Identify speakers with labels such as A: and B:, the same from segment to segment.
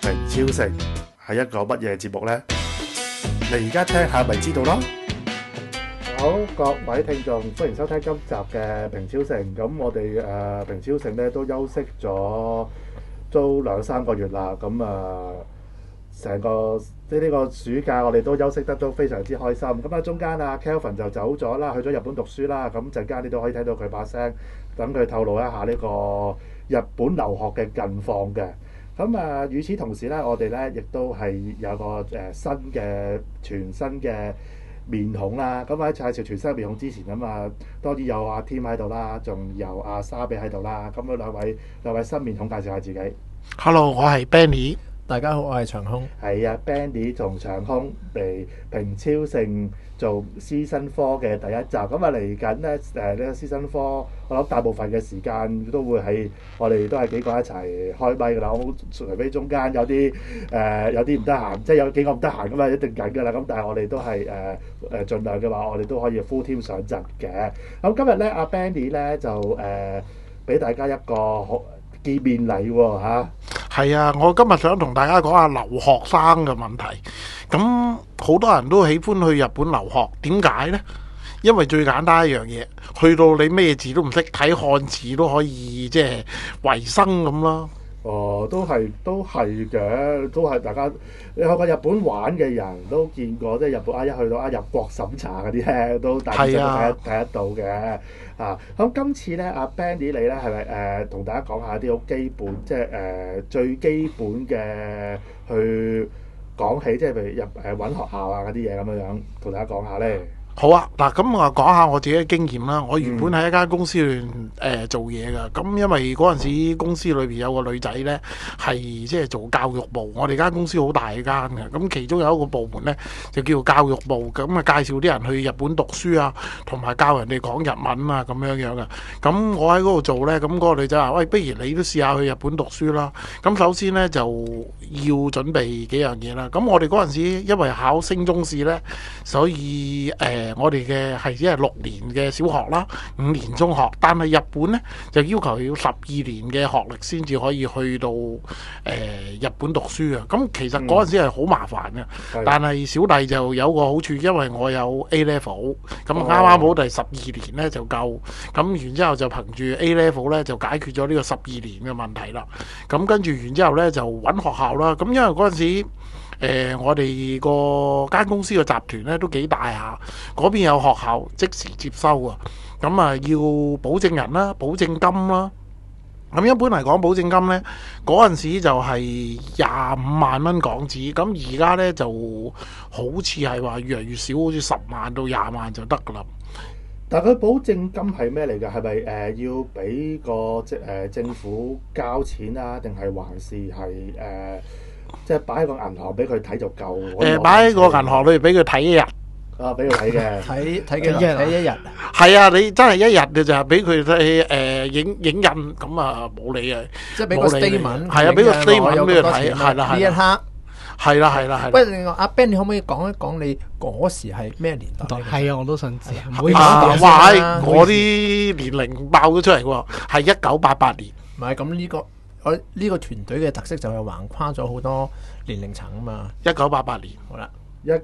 A: 平超城係一個乜嘢節目呢？你而家聽下咪知道咯。好，各位聽眾，歡迎收聽今集嘅平超城。咁我哋平超城咧都休息咗都2-3個月啦。咁成個即係呢個暑假，我哋都休息得都非常之開心。咁中間Kelvin 就走咗啦，去咗日本讀書啦。咁陣間你都可以聽到佢把聲，等佢透露一下呢個日本留學嘅近況嘅。咁與此同時咧，我哋咧亦都係有個全新嘅面孔啦。咁喺介紹全新嘅面孔之前，當然有阿 Tim 喺度啦，仲有阿沙比喺度啦。咁兩位新面孔介紹下自己。
B: Hello， 我係 Benny。
C: 大家好，我係長空。
A: 係啊 ，Benny 同長空嚟平超城做Season 4嘅第一集。咁嚟緊咧呢個Season 4，我諗大部分嘅時間都會係我哋都係幾個一齊開咪㗎啦。除非中間有啲唔得閒，即係有幾個唔得閒咁啊，一定緊㗎啦。咁但係我哋都係盡量嘅話，我哋都可以 full team 上陣嘅。咁今日咧，阿 Benny 咧就俾大家一個見面禮喎嚇。
B: 係啊，我今日想同大家講下留學生嘅問題。咁好多人都喜歡去日本留學，點解呢？因為最簡單一樣嘢，去到你咩字都唔識睇，漢字都可以即係維生咁啦。
A: 哦，都係嘅，都係大家你去過日本玩嘅人都見過，即係日本一去到入國審查嗰啲咧，都大家都睇得到嘅。咁今次咧，阿 Benny 你咧係咪同大家講下啲好基本，即係最基本嘅去講起，即係譬如揾學校嗰啲嘢咁樣，同大家講下咧。
B: 好啊，嗱，咁我講下我自己嘅經驗啦。我原本喺一間公司裏邊做嘢㗎，咁因為嗰陣時公司裏邊有個女仔呢，係即係做教育部。我哋間公司好大間嘅，咁其中有一個部門呢，就叫教育部，咁介紹啲人去日本讀書啊，同埋教人哋講日文啊咁樣樣嘅。咁我喺嗰度做呢，咁嗰個女仔話：喂，不如你都試下去日本讀書啦。咁首先呢，就要準備幾樣嘢啦。咁我哋嗰陣時因為考升中試呢，所以我哋嘅係只係6年嘅小學啦，5年中學，但係日本呢，就要求要12年嘅學歷先至可以去到日本讀書啊。咁其實嗰陣時係好麻煩嘅，但係小弟就有個好處，因為我有 A level， 咁啱啱好第12年呢就夠，咁然之後就憑住 A level 呢就解決咗呢個12年嘅問題啦。咁跟住完之後呢，就揾學校啦。咁因為嗰陣時我哋個間公司嘅集團咧都幾大下，嗰邊有學校即時接收啊。咁要保證人啦，保證金啦。咁一般嚟講，保證金呢嗰陣時就係25萬蚊港紙。咁而家呢就好似係話越嚟越少，好似10萬到20萬就得噶啦。
A: 但係佢保證金係咩嚟㗎？係咪要俾個政府交錢啊？定係還是係即係擺喺個銀行俾佢睇就夠？
B: 擺喺個銀行裏俾佢睇1日。
A: 俾佢睇嘅。
C: 睇幾日？睇1日。
B: 係啊，你真係1日嘅就係俾佢睇影印，咁冇理啊。
C: 即係俾個 statement。
B: 係啊，俾個 statement 俾佢睇。係啦，
C: 呢一刻。
B: 係啦。
C: 喂，另外阿 Ben，你可唔可以講一講你嗰時係咩年代？
D: 係啊，我都想知。
C: 唔好意思講先啦。
B: 我啲年齡爆咗出嚟喎，係1988年。
C: 唔係咁呢個團隊嘅特色就係橫跨咗好多年齡層啊嘛。
B: 1988年，
C: 好啦。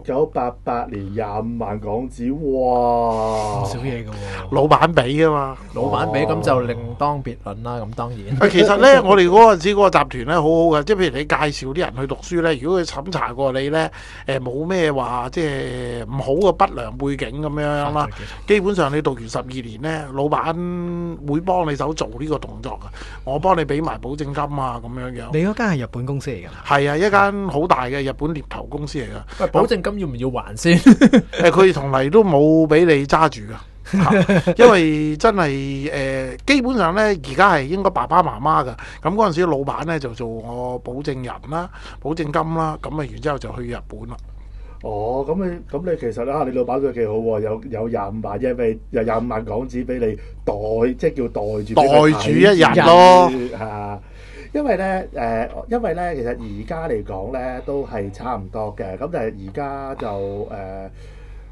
A: 1988年25萬港紙，哇！
D: 唔少嘢㗎喎。
B: 老闆俾㗎嘛，
C: 老闆俾咁就另當別論啦。咁當然。
B: 其實呢，我哋嗰陣時嗰個集團呢，好好嘅，即係譬如你介紹啲人去讀書呢，如果佢審查過你呢，冇咩話即係唔好嘅不良背景咁樣啦，基本上你讀完12年呢，老闆會幫你手做呢個動作嘅，我幫你俾埋保證金啊咁樣樣。
D: 你嗰間係日本公司嚟㗎？
B: 係啊，一間好大嘅日本獵頭公司嚟㗎。
C: 保證金要唔要還先？
B: 佢從嚟都冇俾你揸住㗎，因為真係基本上呢，而家係應該爸爸媽媽㗎。咁嗰陣時，老闆呢就做我保證人啦、保證金啦，咁然之後就去日本啦。
A: 哦，咁你其實你老闆都幾好喎，有25萬啫，俾有25萬港紙俾你即係叫袋住
B: 一日咯。
A: 因為咧其實而家嚟講咧都係差唔多嘅，咁但係而家就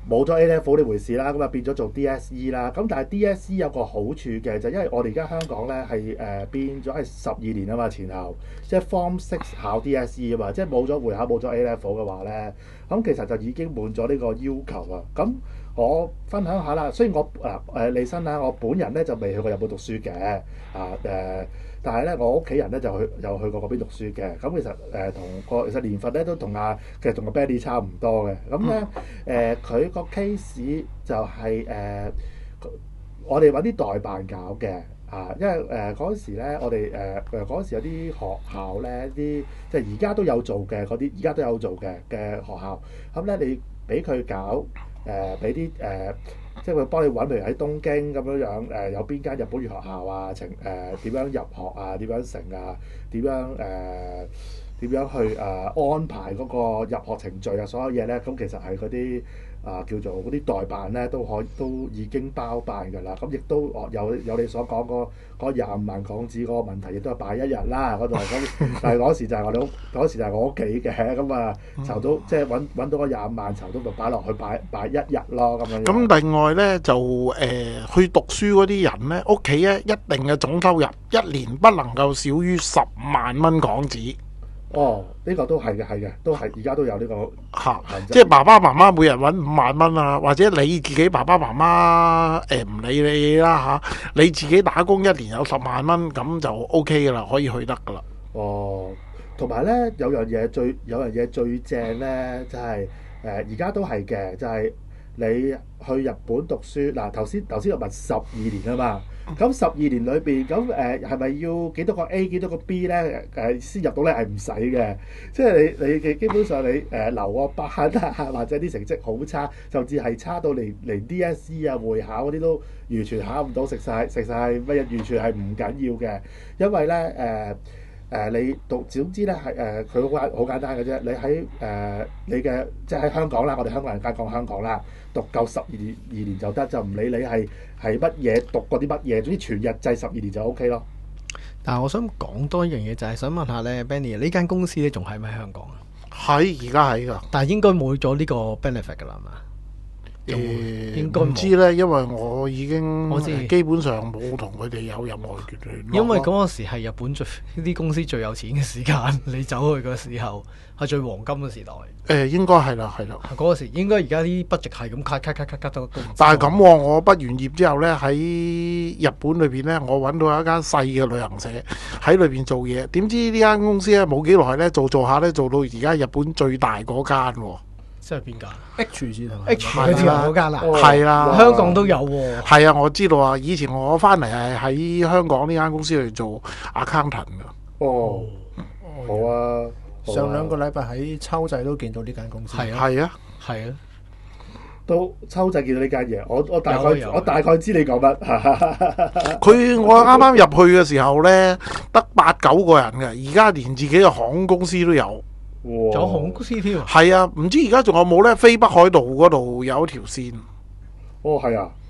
A: 冇咗 A Level 呢回事啦，咁啊變咗做 DSE 啦。咁但係 DSE 有個好處嘅就因為我哋而家香港咧係變咗係12年啊嘛前後，即係 Form 6考 DSE 啊嘛，即係冇咗會考冇咗 A Level 嘅話咧，咁其實就已經滿咗呢個要求啊。咁我分享下啦，雖然我利申啦，我本人咧就未去過日本讀書嘅但係咧我屋企人咧就去過嗰邊讀書嘅。咁其實其實年份咧都其實同個 Benny 差唔多嘅。咁咧佢個 case 就係我哋揾啲代辦搞嘅因為嗰時咧我哋嗰時有啲學校咧啲即係而家都有做嘅嗰啲，而家都有做嘅學校。咁咧你俾佢搞俾啲即係佢幫你揾，譬如喺東京咁樣有邊間日本語學校啊，點樣入學啊，點樣成啊，點樣去安排嗰個入學程序啊，所有嘢咧，咁其實係嗰啲叫做嗰啲代辦咧，都已經包辦㗎啦。咁亦都有你所講嗰25萬港紙嗰個問題，亦都係擺一日啦嗰度。咁但係嗰時就係嗰時就係我屋企嘅，咁籌到即係揾到嗰25萬籌到，就擺落去擺一日咯咁樣。
B: 咁另外咧就去讀書嗰啲人咧，屋企咧一定嘅總收入一年不能夠少於10萬蚊港紙。
A: 呢個都係嘅，都係而家都有呢個
B: 即係爸爸媽媽每人揾5萬蚊啊，或者你自己爸爸媽媽唔理你啦你自己打工一年有10萬蚊，咁就 OK 㗎啦，可以去得㗎啦。
A: 同埋咧有樣嘢最正咧，就係而家都係嘅，就係你去日本讀書嗱。頭先我問12年啊嘛。咁12年裏邊，咁係咪要幾多個 A 幾多個 B 咧？先入到咧係唔使嘅，即係你基本上你留個班或者啲成績好差，甚至係差到連 DSE 會考嗰啲都完全考唔到，食晒乜嘢，完全係唔緊要嘅，因為咧你讀總之咧係佢好簡單嘅啫。你喺你嘅即係喺香港啦，我哋香港人梗係講香港啦，讀夠12年就得，就唔理你係乜嘢讀過啲乜嘢，總之全日制12年就 OK 咯。
D: 但係我想講多一樣嘢，就係想問下咧 ，Benny 呢間公司咧仲喺唔喺香港啊？
B: 而家喺㗎，
D: 但係應該冇咗呢個 benefit 㗎啦，係嘛？應該
B: 唔知咧，因為我已經
D: 我知
B: 基本上冇同佢哋有任何聯絡。
D: 因為嗰個時係日本呢啲公司最有錢嘅時間，你走去嘅時候係最黃金嘅時代。
B: 應該係啦。
D: 嗰個時應該而家啲 budget 係咁 cut 都。
B: 但係咁喎，我畢完業之後咧，喺日本裏邊咧，我揾到一間細嘅旅行社喺裏邊做嘢。點知呢間公司咧冇幾耐咧，做下咧做到而家日本最大嗰間喎。
D: 即係邊間
C: H 字同
D: H 嗰間啦，
B: 係啦，
D: 香港都有喎。
B: 係啊，我知道啊。以前我翻嚟係喺香港呢間公司嚟做 accountant 㗎。
A: 好啊。
C: 上2個禮拜喺秋仔都見到呢間公司。
B: 係啊。
A: 都秋仔見到呢間嘢，我大概知你講乜。
B: 我啱啱入去嘅時候咧，得8、9個人嘅，而家連自己嘅航空公司都有。
D: 仲有航空公司添。
B: 係啊，唔知而家仲有冇咧？飛北海道嗰度有一條線。
A: 係啊。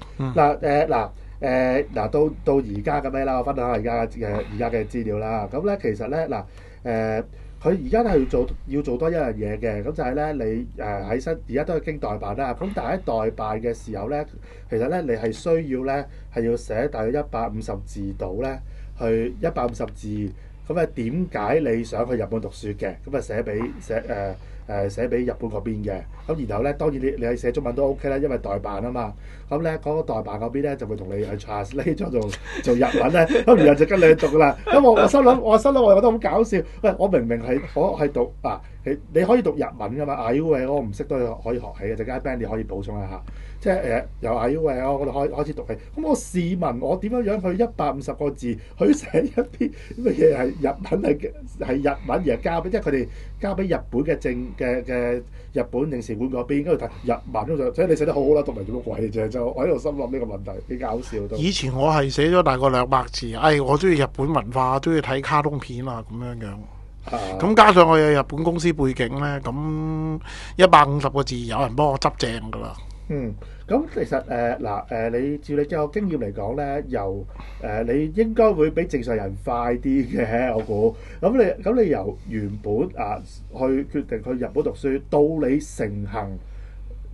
A: 嗱到而家咁樣啦，我分享下而家嘅資料啦。咁咧其實咧佢而家都係要做多一樣嘢嘅，咁就係咧你而家都係經代辦啦。咁但係喺代辦嘅時候咧，其實咧你係需要咧係要寫大約150字度咧，去150字。咁點解你想去日本讀書嘅？咁寫俾日本嗰邊嘅。咁然後咧，當然你係寫中文都 OK 啦，因為代辦啊嘛。咁咧嗰個代辦嗰邊咧就會同你去 translate 咗做日文咧。咁然後就跟你讀啦。咁我心諗，我又覺得好搞笑。喂，我明明我係讀你可以讀日文噶嘛 ？I U 我唔識都可以學起嘅。陣間 Benny 可以補充一下。即係由 I U 我嗰度開始讀起。咁我試問我點樣去150個字去寫一啲乜嘢係日文係日文而交俾，即係佢哋交俾日本嘅日本領事館嗰邊，跟住睇日文嗰度，所以你寫得好好啦，讀嚟做乜鬼啫？就我喺度心諗呢個問題幾搞笑都。以前我係寫咗大概200字，我中意日本文化，中意睇卡通片啊咁樣。咁加上我有日本公司背景咧，咁150個字有人幫我執正噶啦。咁其實你照你嘅經驗嚟講咧，你應該會比正常人快啲嘅，我估。咁你由原本去決定去日本讀書，到你成行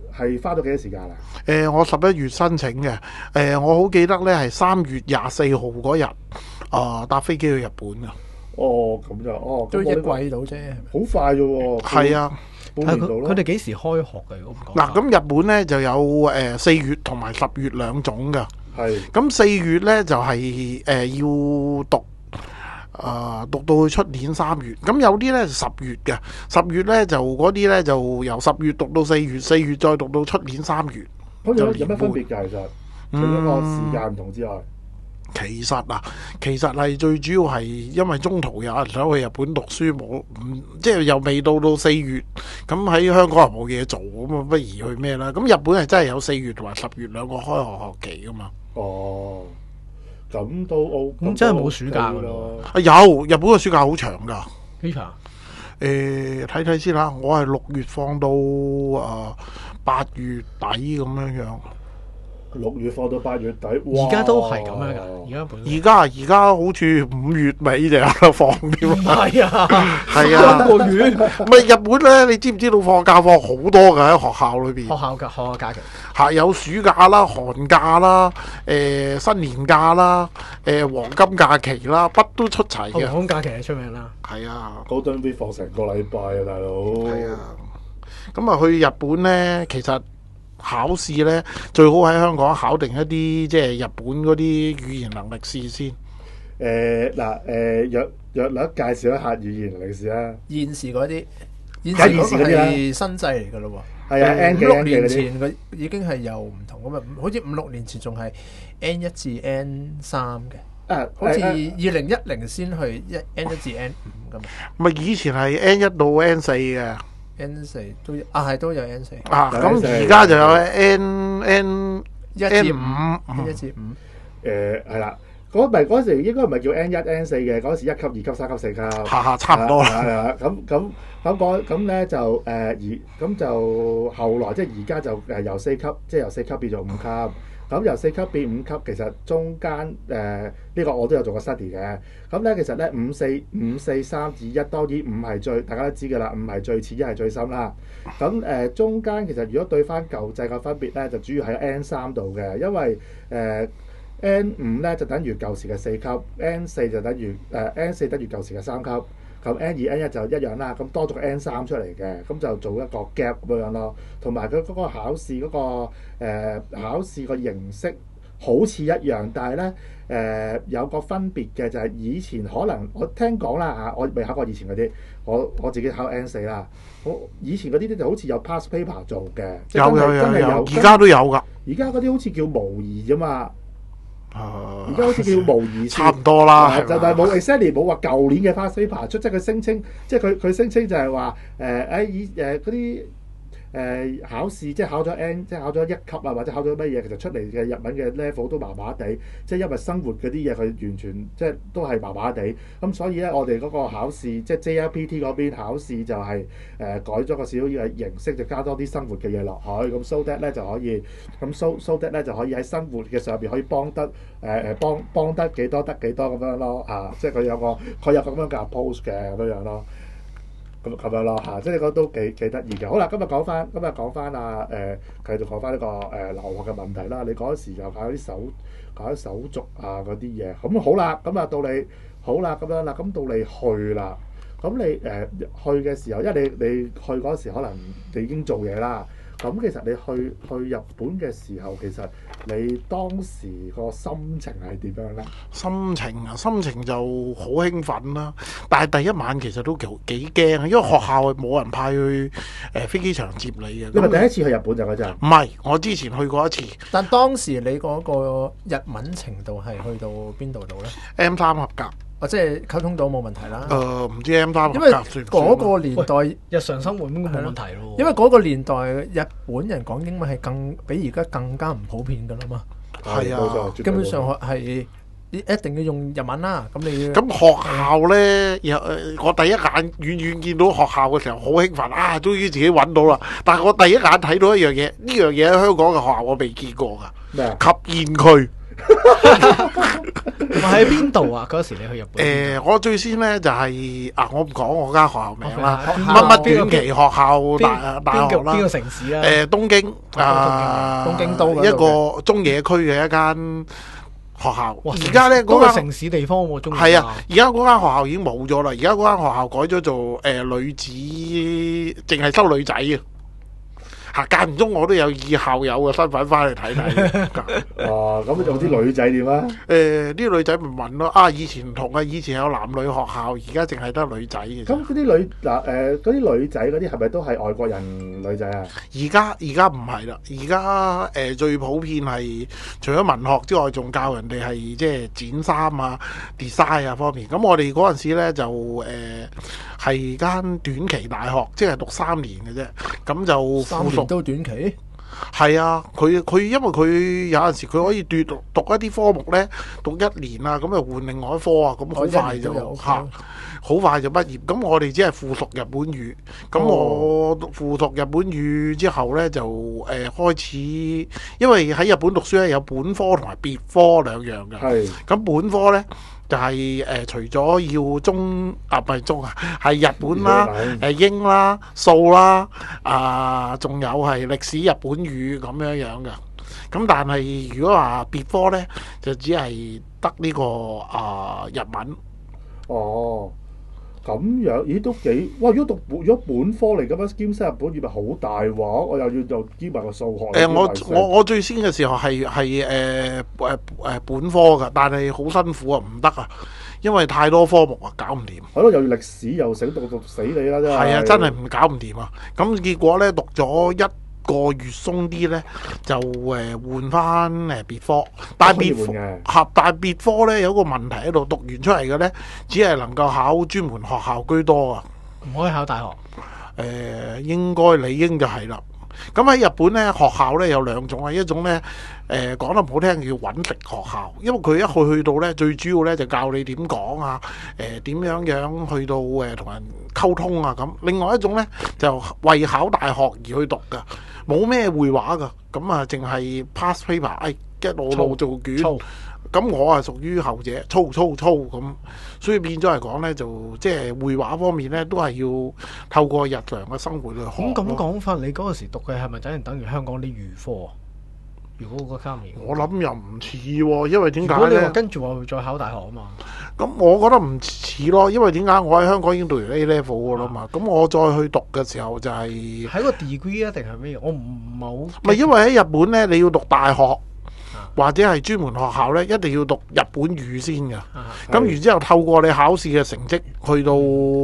A: 係花咗幾多時間啊？
B: 我11月申請嘅，我好記得呢係3月24號嗰日，搭飛機去日本㗎。
A: 哦，咁就哦，
C: 都一
A: 咁
C: 季到啫，係咪？
A: 好快啫喎。
B: 係啊，
A: 半年度咯。
D: 佢哋幾時開學嘅？如果唔講
B: 嗱，咁日本呢就有4月同埋10月兩種㗎。
A: 係
B: 咁4月呢就係、要讀。讀到去出年3月，咁有啲呢10月嘅，10月呢就嗰啲呢就由10月讀到4月，4月再讀到出年3月。
A: 咁有咩分別㗎？其實除咗個時間唔同之外，
B: 其實係最主要係因為中途有人想去日本讀書，冇即係又未到4月，咁喺香港又冇嘢做，咁啊不如去咩啦？咁日本係真係有4月同埋10月兩個開學期噶嘛。
A: 哦。咁都 O，
D: 咁真係冇暑假㗎咯。
B: 有日本嘅暑假好長㗎。
D: 幾長？
B: 睇睇先啦，我係6月放到8月底咁樣樣。
A: 6月放到8月底，
D: 而家都係咁樣㗎。而家本身
B: 而家好似5月尾就有得放添。
D: 係啊，
B: 係啊，
D: 三個月。
B: 唔係日本咧，你知唔知道放假放好多㗎喺學校裏邊？
D: 學校假期
B: 係有暑假啦、寒假啦、新年假啦、黃金假期啦，乜都出齊嘅。
D: 黃金假期係出名啦。
B: 係啊，
A: Golden Week 放成個禮拜啊，大佬。
B: 係啊。咁啊，去日本咧，其實考試咧最好喺香港考定一啲即係日本嗰啲語言能力試先。
A: 約略介紹一下語言能力試啦。
C: 現時嗰啲係新制嚟㗎咯喎。
A: 係啊，N 幾
C: 5、6
A: N 幾
C: 年
A: 嗰啲。
C: 前佢已經係有唔同咁啊，好似5、6年前仲係 N1 至 N3嘅。好似2010先去N1至 N5咁啊。
B: 咪以前係 N1 到 N4 嘅。
C: N4都有 N4。
B: 咁而家就有 N1 至5。
C: 1至5。
A: 係啦。嗰時應該唔係叫 N1、N4嘅，嗰時1級、2級、3級、4級，
B: 差唔多啦。
A: 係啦，咁咧就咁就後來即係而家就由4級，即係由4級變做5級。咁由4級變5級，其實中間呢個我都有做過 study 嘅。咁咧其實咧5、4、3、2、1，當然5係最大家都知㗎啦，5係最淺，1係最深啦。咁中間其實如果對翻舊制嘅分別咧，就主要喺 N3度嘅，因為N5 咧就等於舊時嘅4級，N4 就等於N4等於舊時嘅3級，咁 N2、N1 就一樣啦，咁多咗個 N3 出嚟嘅，咁就做一個 gap 咁樣咯。同埋佢嗰個考試嗰考試個形式好似一樣，但係咧有個分別嘅就係以前可能我聽講啦嚇，我未考過以前嗰啲，我自己考 N4 啦，以前嗰啲咧就好似有 past paper 做嘅，即係真係有，
B: 而家都有㗎。
A: 而家嗰啲好似叫模擬啫嘛。而家好似叫模擬試，
B: 差唔多啦，
A: 就係冇 exactly 冇話舊年嘅 past paper 出，即係佢聲稱，即係佢聲稱就係話嗰啲考試，即係考咗 N，即係考咗1級啊，或者考咗乜嘢，其實出嚟嘅日文嘅 level 都麻麻地，即係因為生活嗰啲嘢佢完全即係都係麻麻地，咁所以咧我哋嗰個考試即係 JLPT 嗰邊考試就係改咗個少少嘅形式，就加多啲生活嘅嘢落去，咁 so that 咧就可以，咁 so that 咧就可以喺生活嘅上邊可以幫得幫得幾多得幾多咁樣咯，即係佢有個咁樣嘅 approach 嘅咁樣咯。咁樣咯嚇，即係你覺得都幾得意嘅。好啦，今日講翻繼續講翻呢個留學嘅問題啦。你嗰時又搞啲手續啊嗰啲嘢，咁好啦，咁啊到你好啦咁樣啦，咁到你去啦，咁你去嘅時候，因為你去嗰時可能你已經做嘢啦。咁其實你去日本嘅時候，其實你當時個心情係點樣咧？
B: 心情就好興奮啦，但係第一晚其實都幾驚，因為學校冇人派去飛機場接你嘅。
A: 你咪第一次去日本就嗰陣？
B: 唔係，我之前去過一次。
C: 但當時你嗰個日文程度係去到邊度度咧
B: ？M3合格。
C: 即係溝通到冇問題啦。
B: 唔知 M3 合格
C: 因為嗰個年代
D: 日常生活應該冇問題咯。
C: 因為嗰個年代日本人講英文係比而家更加唔普遍㗎啦嘛。
B: 係啊，
C: 基本上係一定要用日文啦。咁
B: 學校咧，我第一眼遠見到學校嘅時候好興奮啊！終於自己揾到啦。但係我第一眼睇到一樣嘢，呢樣嘢喺香港嘅學校我未見過㗎。
A: 咩啊？
B: 吸煙區。
D: 喺邊度啊？嗰時你去日本？
B: 我最先咧就係我唔講我間學校名啦，
D: 邊
B: 乜短期學校大學啦，
D: 邊個城市啊？
B: 東京
C: 東京都
B: 一個中野區嘅一間學校。
D: 哇！
B: 而家咧
D: 嗰
B: 嗰間
D: 個城市地方我中意。
B: 係啊，而家嗰間學校已經冇咗啦。而家嗰間學校改咗做女子，淨係收女仔嘅。間唔中我都有以校友嘅身份翻去睇睇。
A: 哦，咁有啲女仔點啊？
B: 啲女仔咪問咯，以前唔同啊，以前有男女學校，而家淨係得女仔嘅。
A: 咁嗰啲女嗰啲女仔嗰啲係咪都係外國人女仔啊？
B: 而家唔係啦，而家最普遍係除咗文學之外，仲教人哋係即係剪衫啊、design 啊方面。咁我哋嗰陣時咧就係間短期大學，即係讀3年嘅啫。咁就附屬
C: 都短期。
B: 係啊，佢因為佢有陣時佢可以讀一啲科目咧，讀1年啊，咁就換另外一科啊，咁好快就好快就畢業。咁我哋只係附屬日本語，咁我附屬日本語之後咧就開始，因為喺日本讀書咧有本科同埋別科兩樣嘅。
A: 係。咁
B: 本科咧就係除咗要唔係中啊，係日本啦、英啦、數啦，仲有係歷史日本語咁樣嘅。咁但係如果話別科咧，就只係得呢個日文。
A: 哦，咁樣，咦都幾哇！如果本科嚟咁樣兼識日本語咪好大鑊，我又要就兼埋個數學。
B: 我最先嘅時候係本科㗎，但係好辛苦啊，唔得啊，因為太多科目啊，搞唔掂。
A: 係咯，又要歷史又死讀死你啦，真係。
B: 係啊，真係唔搞唔掂啊！咁結果咧讀咗1個月鬆啲咧，就換翻別科，但係別科咧有個問題喺度，讀完出嚟嘅咧，只係能夠考專門學校居多啊，
D: 唔可以考大學。
B: 應該理應就係啦。咁喺日本咧，學校咧有2種啊，一種咧講得唔好聽叫揾食學校，因為佢一去到咧，最主要咧就教你點講啊，點樣去到同人溝通啊咁。另外一種咧就為考大學而去讀噶，冇咩會話噶，咁啊淨係 pass paper，一路做卷。咁我係屬於後者，操咁，所以變咗嚟講咧，就即係繪畫方面咧，都係要透過日常嘅生活去學。
D: 咁講法，你嗰陣時讀嘅係咪等於香港啲預科啊？如果嗰3年，
B: 我諗又唔似喎，因為點解咧？
D: 如果你話跟住話會再考大學啊嘛？
B: 咁我覺得唔似咯，因為點解我喺香港已經讀完 A level 噶啦嘛，咁我再去讀嘅時候就係
D: 喺個 degree 啊，定係咩？我唔係好。
B: 唔係因為喺日本咧，你要讀大學。或者係專門學校咧，一定要讀日本語先㗎。咁然之後透過你考試嘅成績去到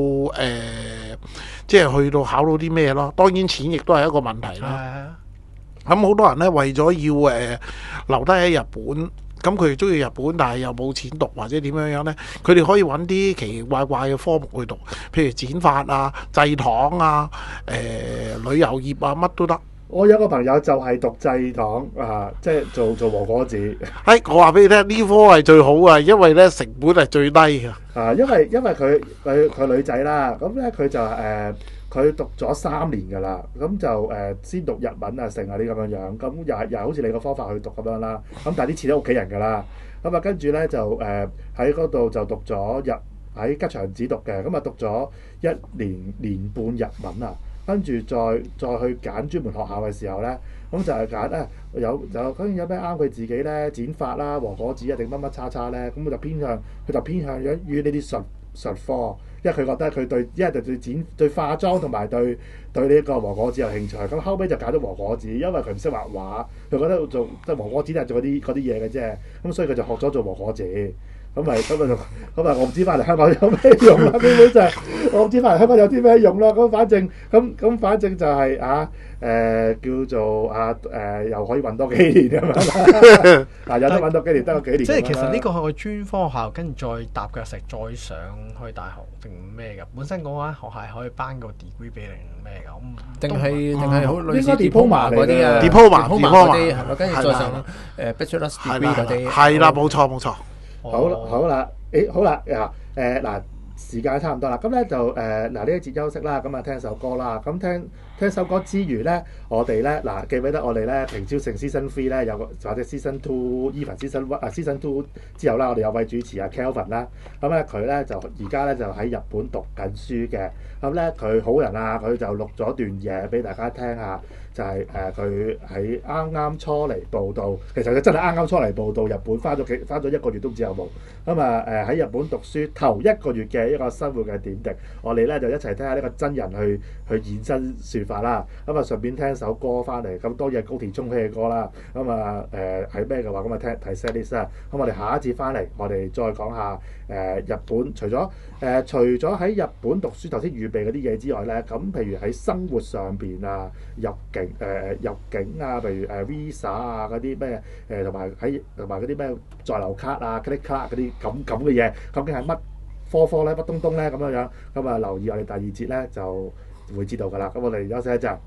B: 即係去到考到啲咩咯？當然錢亦都係一個問題啦。咁好多人咧為咗要留低喺日本，咁佢哋中意日本，但係又冇錢讀或者點樣咧，佢哋可以揾啲奇奇怪怪嘅科目去讀，譬如剪髮啊、製糖啊、旅遊業啊，乜都得。
A: 我有個朋友就係讀製糖即係做和果子。
B: 我話俾你聽，呢科係最好啊，因為咧成本係最低嘅。
A: 因為佢女仔啦，咁咧佢就佢讀咗3年㗎啦，咁就先讀日文啊、成啊啲咁樣，咁又好似你個方法去讀咁樣啦。咁但係啲錢都屋企人㗎啦，咁啊跟住咧就喺嗰度就讀咗喺吉祥寺讀嘅，咁啊讀咗1年半日文啊。跟住再去揀專門學校嘅時候咧，咁就係揀究竟有咩啱佢自己咧，剪髮啦、和果子啊定乜乜叉叉咧，咁佢就偏向於呢啲術科，因為佢覺得佢一係就對化妝同埋對呢個和果子有興趣，咁後尾就揀咗和果子，因為佢唔識畫畫，佢覺得做即係和果子都係做嗰啲嘢嘅啫，咁所以佢就學咗做和果子。咁我唔知翻嚟香港有咩用啦，基本上我唔知翻嚟香港有啲咩用咯。咁反正就係叫做又可以揾多幾年咁樣啦。有得揾多幾年，得個幾年。
D: 即係其實呢個係個專科學校，跟住再搭腳石再上去大學定咩㗎？本身嗰間學校可以頒個 degree 俾你咩㗎？定係好類似 diploma 嗰啲啊
B: diploma
D: 嗰啲係咯，跟住再上bachelor degree 嗰啲。
B: 係啦，冇錯。
A: 好啦，好啦，嗱， 時間差唔多啦，咁咧就嗱呢一節休息啦，咁啊聽首歌啦，咁聽首歌之餘咧，我哋咧嗱記唔記得我哋咧平超盛 Season 3咧有個或者 Season 2 even Season 1 Season 2之後啦，我哋有位主持啊 Kelvin 啦，咁咧佢咧就而家咧就喺日本讀緊書嘅，咁咧佢好人啊，佢就錄咗段嘢俾大家聽下。就係佢喺啱啱初嚟報道，其實佢真係啱啱初嚟報道日本，翻咗1個月都唔知有冇。咁啊喺日本讀書頭1個月嘅一個生活嘅點滴，我哋咧就一齊聽下呢個真人去現身說法啦。咁啊順便聽首歌翻嚟，咁當然係高田充希嘅歌啦。咁啊係咩嘅話，咁啊睇 set list 啦。咁我哋下一節翻嚟，我哋再講下日本除咗喺日本讀書頭先預備嗰啲嘢之外咧，咁譬如喺生活上邊啊入境啊，譬如Visa 啊嗰啲咩同埋嗰啲咩在留卡啊、credit card 嗰啲咁嘅嘢，究竟係乜科咧、乜東咧咁樣，咁啊留意我哋第2節咧就會知道㗎啦。咁我哋休息一陣。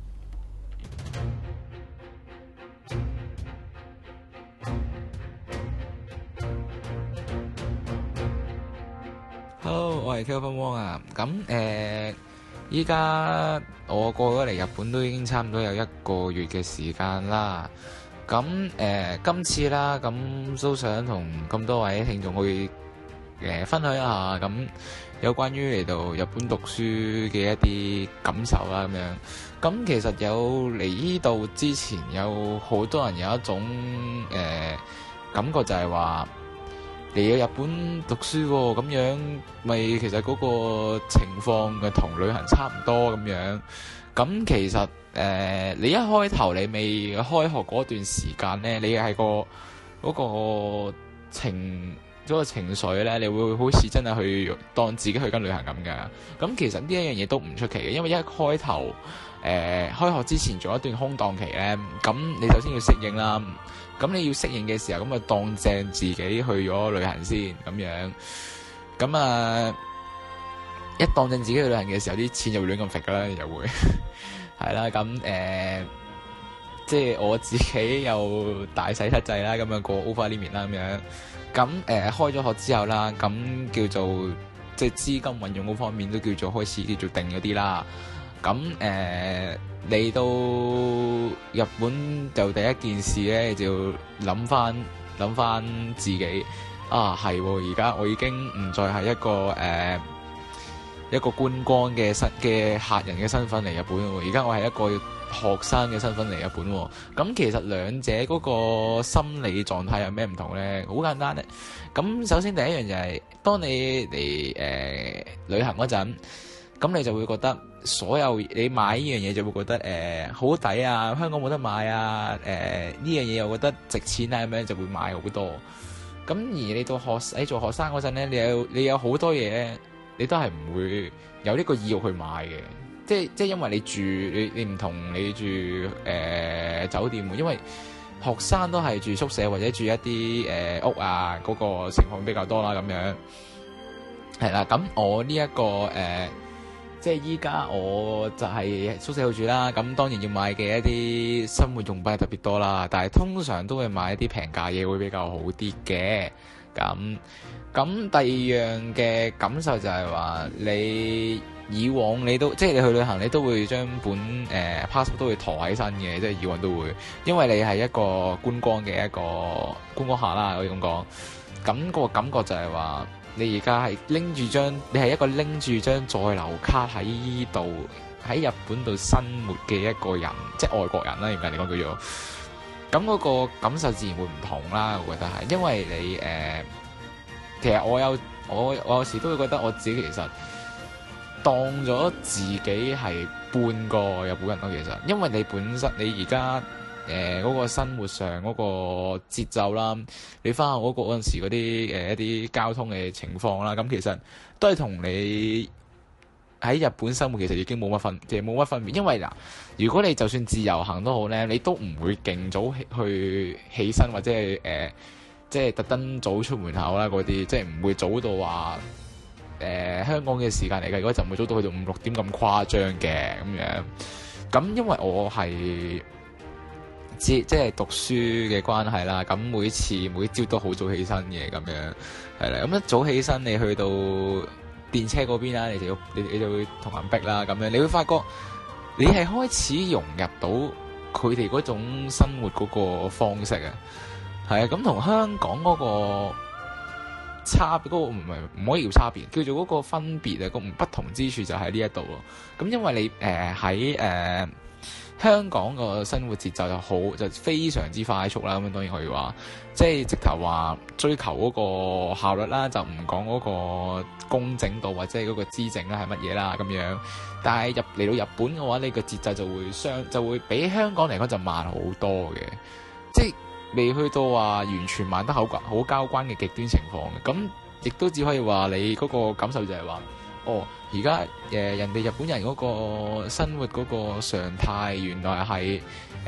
E: Hello， 我係 Kelvin Wong 啊。咁依家我過咗嚟日本都已經差唔多有1個月嘅時間啦。咁今次啦，咁都想同咁多位聽眾去分享一下咁有關於嚟到日本讀書嘅一啲感受啦。咁樣咁其實有嚟呢度之前，有好多人有一種感覺就係話，嚟咗日本讀書喎，咁樣咪其實嗰個情況嘅同旅行差唔多咁樣。咁其實你一開頭你未開學嗰段時間咧，你係嗰個情緒咧，你會好似真係去當自己去緊旅行咁㗎。咁其實呢一樣嘢都唔出奇嘅，因為一開頭開學之前做一段空檔期咧，咁你首先要適應啦。咁你要適應嘅時候，咁就當正自己去咗旅行先咁樣。咁一當正自己去旅行嘅時候，啲錢就會亂咁揈㗎啦，又會係啦。咁即係我自己又大洗七制啦，咁樣過 over 呢面啦咁樣。咁開咗學之後啦，咁叫做即係資金運用嗰方面都叫做開始叫做定咗啲啦。咁嚟到日本就第一件事咧，就諗翻自己啊，係喎，而家我已經唔再係一個觀光嘅客人嘅身份嚟日本喎，而家我係一個學生嘅身份嚟日本喎。咁其實兩者嗰個心理狀態有咩唔同咧？好簡單咧。咁首先第一樣就係，當你嚟旅行嗰陣，咁你就會覺得所有你買呢樣嘢就會覺得好抵啊，香港冇得買啊，呢樣嘢又覺得值錢啊，咁樣就會買好多。咁而你做學生嗰陣咧，你有好多嘢咧，你都係唔會有呢個意欲去買嘅。即係因為你唔同你住酒店，因為學生都係住宿舍或者住一啲屋啊，嗰個情況比較多啦咁樣。係啦，咁我呢一個即係依家我就係宿舍度住啦，咁當然要買嘅一啲生活用品係特別多啦，但係通常都會買一啲平價嘢會比較好啲嘅。咁第二樣嘅感受就係話，你以往你都即係你去旅行，你都會將本passport 都會陀起身嘅，即係以往都會，因為你係一個觀光嘅一個觀光客啦，可以咁講。咁個感覺就係話，你而家係你係一個拎住張在留卡喺依度喺日本度生活嘅一個人，即係外國人啦，嚴格嚟講叫做。咁嗰個感受自然會唔同啦，我覺得係，因為你其實我有時都會覺得我自己其實當咗自己係半個日本人咯，其實，因為你本身你而家嗰個生活上嗰個節奏啦，你翻學嗰陣時嗰啲一啲交通嘅情況啦，咁其實都係同你喺日本生活其實已經冇乜分別，因為嗱，如果你就算自由行都好咧，你都唔會勁早去起身或者係即係特登早出門口啦嗰啲，即係唔會早到話香港嘅時間嚟嘅，如果就唔會早到去到5、6點咁誇張嘅咁樣。咁因為我係即係讀書嘅關係啦，咁每朝都好早起身嘅咁樣，係啦。咁一早起身，你去到啲電車嗰邊啦，你就會同人逼啦咁樣，你會發覺你係開始融入到佢哋嗰種生活嗰個方式啊，係啊，咁同香港嗰個差別嗰個唔可以叫差別，叫做嗰個分別啊，個不同之處就喺呢一度咯。咁因為你喺香港個生活節奏就非常之快速啦，咁當然可以話，即係直頭話追求嗰個效率啦，就唔講嗰個公正度或者係嗰個資整啦係乜嘢啦咁樣。但係嚟到日本嘅話，你個節奏就會比香港嚟講就慢好多嘅，即係未去到話完全慢得好交關嘅極端情況嘅。咁亦都只可以話你嗰個感受就係話，而家人哋日本人嗰個生活嗰個常態原來係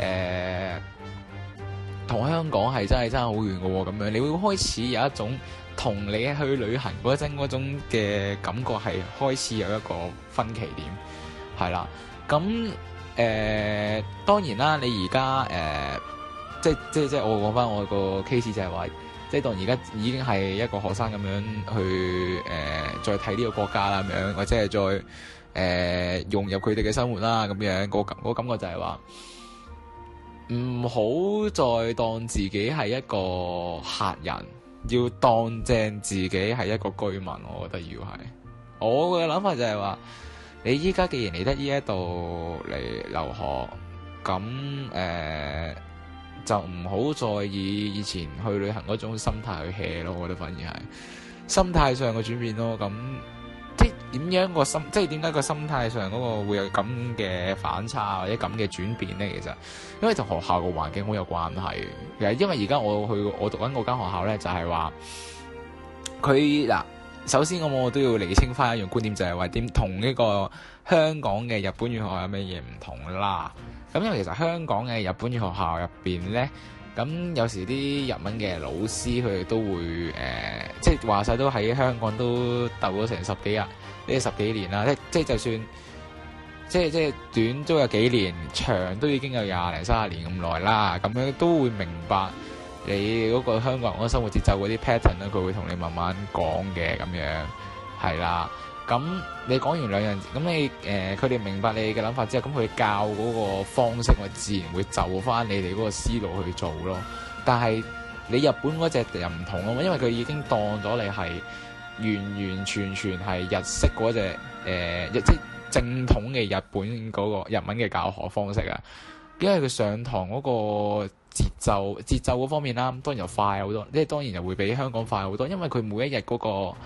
E: 同香港係真係爭好遠嘅喎，咁樣你會開始有一種同你去旅行嗰陣嗰種嘅感覺係開始有一個分歧點，係啦。咁當然啦，你而家即係我講翻我個 case 就係話，即係當而家已經係一個學生咁樣去再睇呢個國家啦咁樣，或者係再融入佢哋嘅生活啦咁樣，個感覺就係話唔好再當自己係一個客人，要當正自己係一個居民。我覺得要係我嘅諗法就係話，你依家既然嚟得呢一度嚟留學，咁就唔好再以以前去旅行嗰種心態去 hea 咯，我覺得反而係心態上嘅轉變咯。咁即係點樣個心，即係點解個心態上嗰個會有咁嘅反差或者咁嘅轉變咧？其實因為同學校個環境好有關係。其實因為而家我讀緊嗰間學校咧，就係話佢嗱，首先我都要釐清翻一樣觀點，就係話點同呢個香港嘅日本語學校有咩嘢唔同啦。咁因為其實香港嘅日本語學校入邊咧，咁有時啲日文嘅老師佢哋都會即係話晒都喺香港都逗咗成十幾年啦，即係就算即係短都有幾年，長都已經有20零30年咁耐啦，咁樣都會明白你嗰個香港人嗰個生活節奏嗰啲 pattern 咧，佢會同你慢慢講嘅咁樣，係啦。咁你講完兩樣，咁你佢哋明白你嘅諗法之後，咁佢教嗰個方式，我自然會就翻你哋嗰個思路去做咯。但係你日本嗰隻又唔同啊嘛，因為佢已經當咗你係完全係日式嗰隻即係正統嘅日本嗰個日文嘅教學方式啊。因為佢上堂嗰個節奏嗰方面啦，當然又快好多，即係當然又會比香港快好多，因為佢每一日嗰個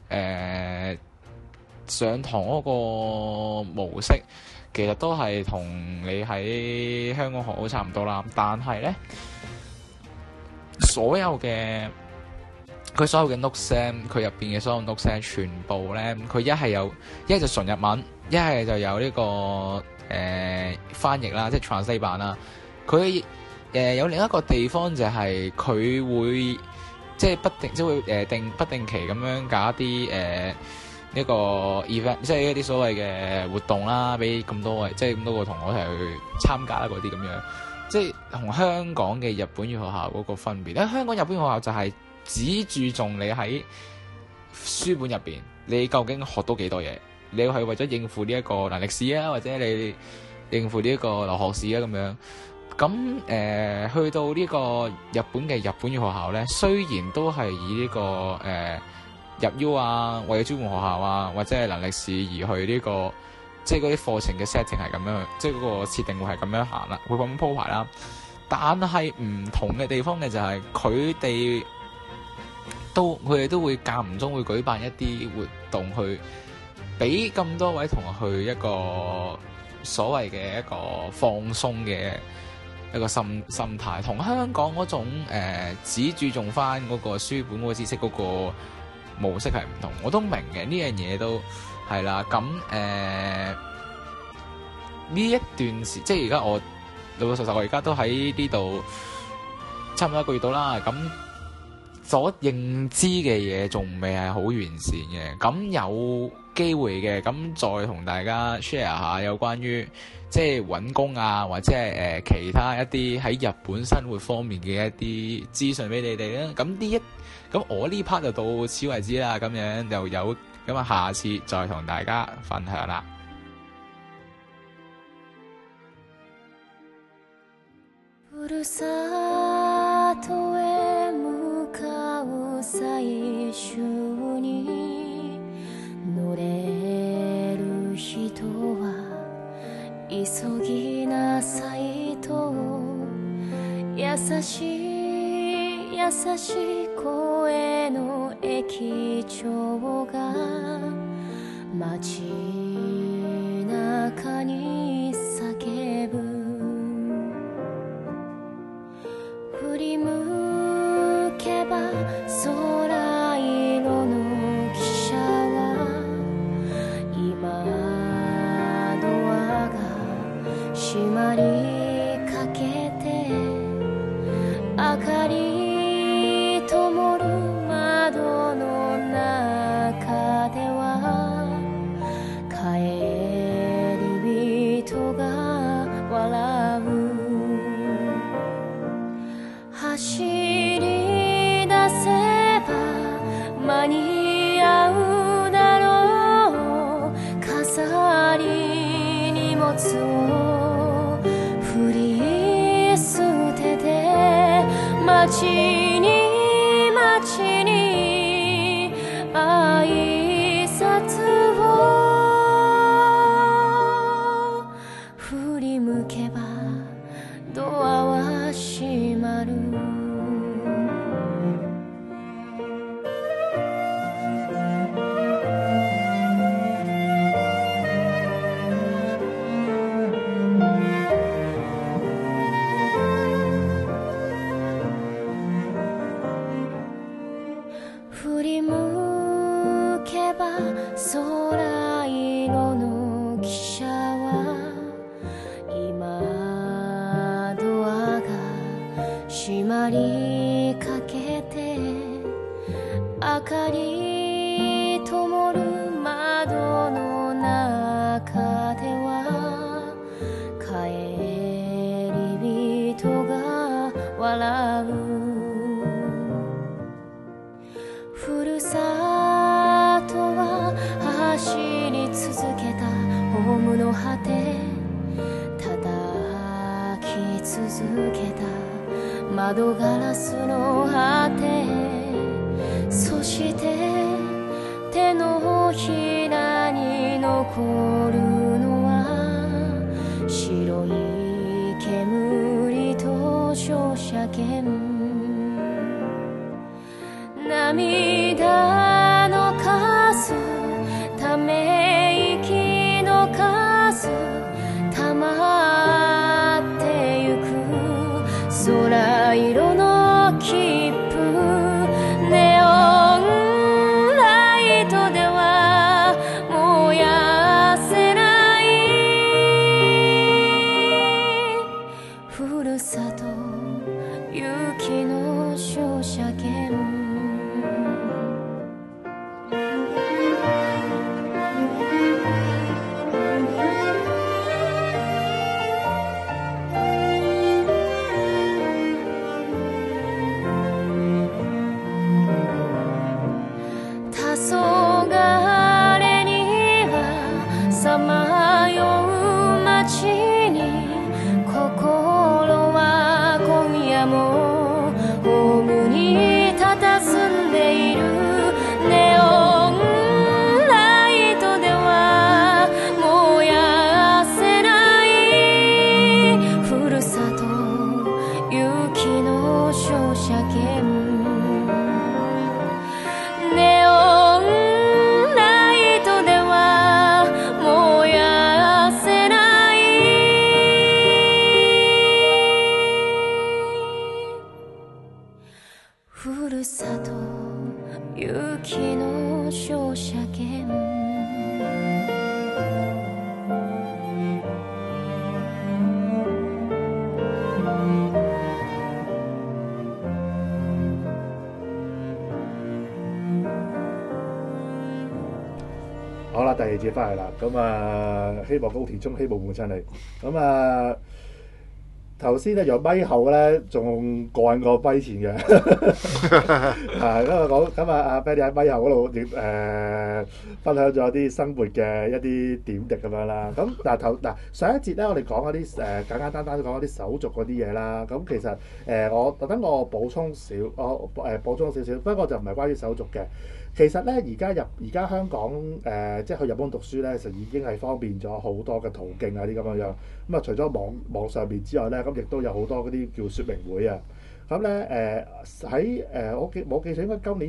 E: 上堂嗰個模式其實都係同你喺香港學好差唔多啦，但係咧所有嘅 note 佢入邊嘅所有 note 全部咧，佢一係就純日文，一係就有呢個翻譯啦，即係 translate 版啦。佢有另一個地方就係佢會即係不定期咁樣搞一啲呢個 event， 即係一啲所謂嘅活動啦，俾咁多個同學一齊去參加啦，嗰啲咁樣，即係同香港嘅日本語學校嗰個分別。因為香港日本語學校就係只注重你喺書本入邊，你究竟學到幾多嘢，你係為咗應付呢一個能力試啊，或者你應付呢一個留學試啊咁樣。咁去到呢個日本嘅日本語學校咧，雖然都係以呢個入 U 啊，或者專門學校啊，或者係能力試而去呢個，即係嗰啲課程嘅 setting 係咁樣，即係嗰個設定會係咁樣行啦，會咁樣鋪排啦。但係唔同嘅地方嘅就係佢哋都會間唔中會舉辦一啲活動，去俾咁多位同學去一個所謂嘅一個放鬆嘅一個心態，同香港嗰種只注重翻嗰個書本嗰個知識嗰個模式係唔同。我都明嘅，呢樣嘢都係啦。咁呢一段時，即係而家我老老實實，我而家都喺呢度差唔多1個月到啦。咁所認知嘅嘢仲未係好完善嘅，咁有機會嘅，咁再同大家 share 下有關於即係揾工啊，或者係其他一啲喺日本生活方面嘅一啲資訊俾你哋啦。咁我呢 part 就到此為止啦。咁樣又有咁啊，下次再同大家分享啦。
F: ふるさとへ向かう最終に乗れる人は急ぎなさいと優しい優しい声の駅長が街中に叫ぶ。振り向けば空色の汽車は今ドアが閉まりかけて明かり灯る窓の中では帰り人が笑う。走り出せば間に合うだろう。飾り荷物を振り捨てて街に挨拶を振り向けばドアは閉まる。振り向けば空色の汽車は今ドアが閉まりかけて明かり灯る窓の中では帰り人が笑う。ふるさとは走り続けたホームの果て叩き続けた窓ガラスの果てそして手のひらに残るのは白い煙と照射剣涙の数ため息の数たまってゆく空色の切符ネオンライトでは燃やせないふるさと雪の照射剣ふるさと雪の照射剣
A: 好啦，第二節翻嚟啦，咁希望高田中希望換親你，咁頭先咧，由咪後咧仲過癮過咪前嘅，因為咁啊，阿 Benny 喺咪後嗰度亦分享咗啲生活嘅一啲點滴咁樣啦。咁嗱上一節咧，我哋講嗰啲簡簡單單講嗰啲手續嗰啲嘢啦。咁其實我等我補充少少，不過就唔係關於手續嘅。其實咧，而家香港即係去日本讀書咧，就已經係方便咗好多嘅途徑啊啲咁樣樣。咁啊，除咗網上邊之外咧，咁亦都有好多嗰啲叫説明會啊。咁咧喺我冇記錯，應該今年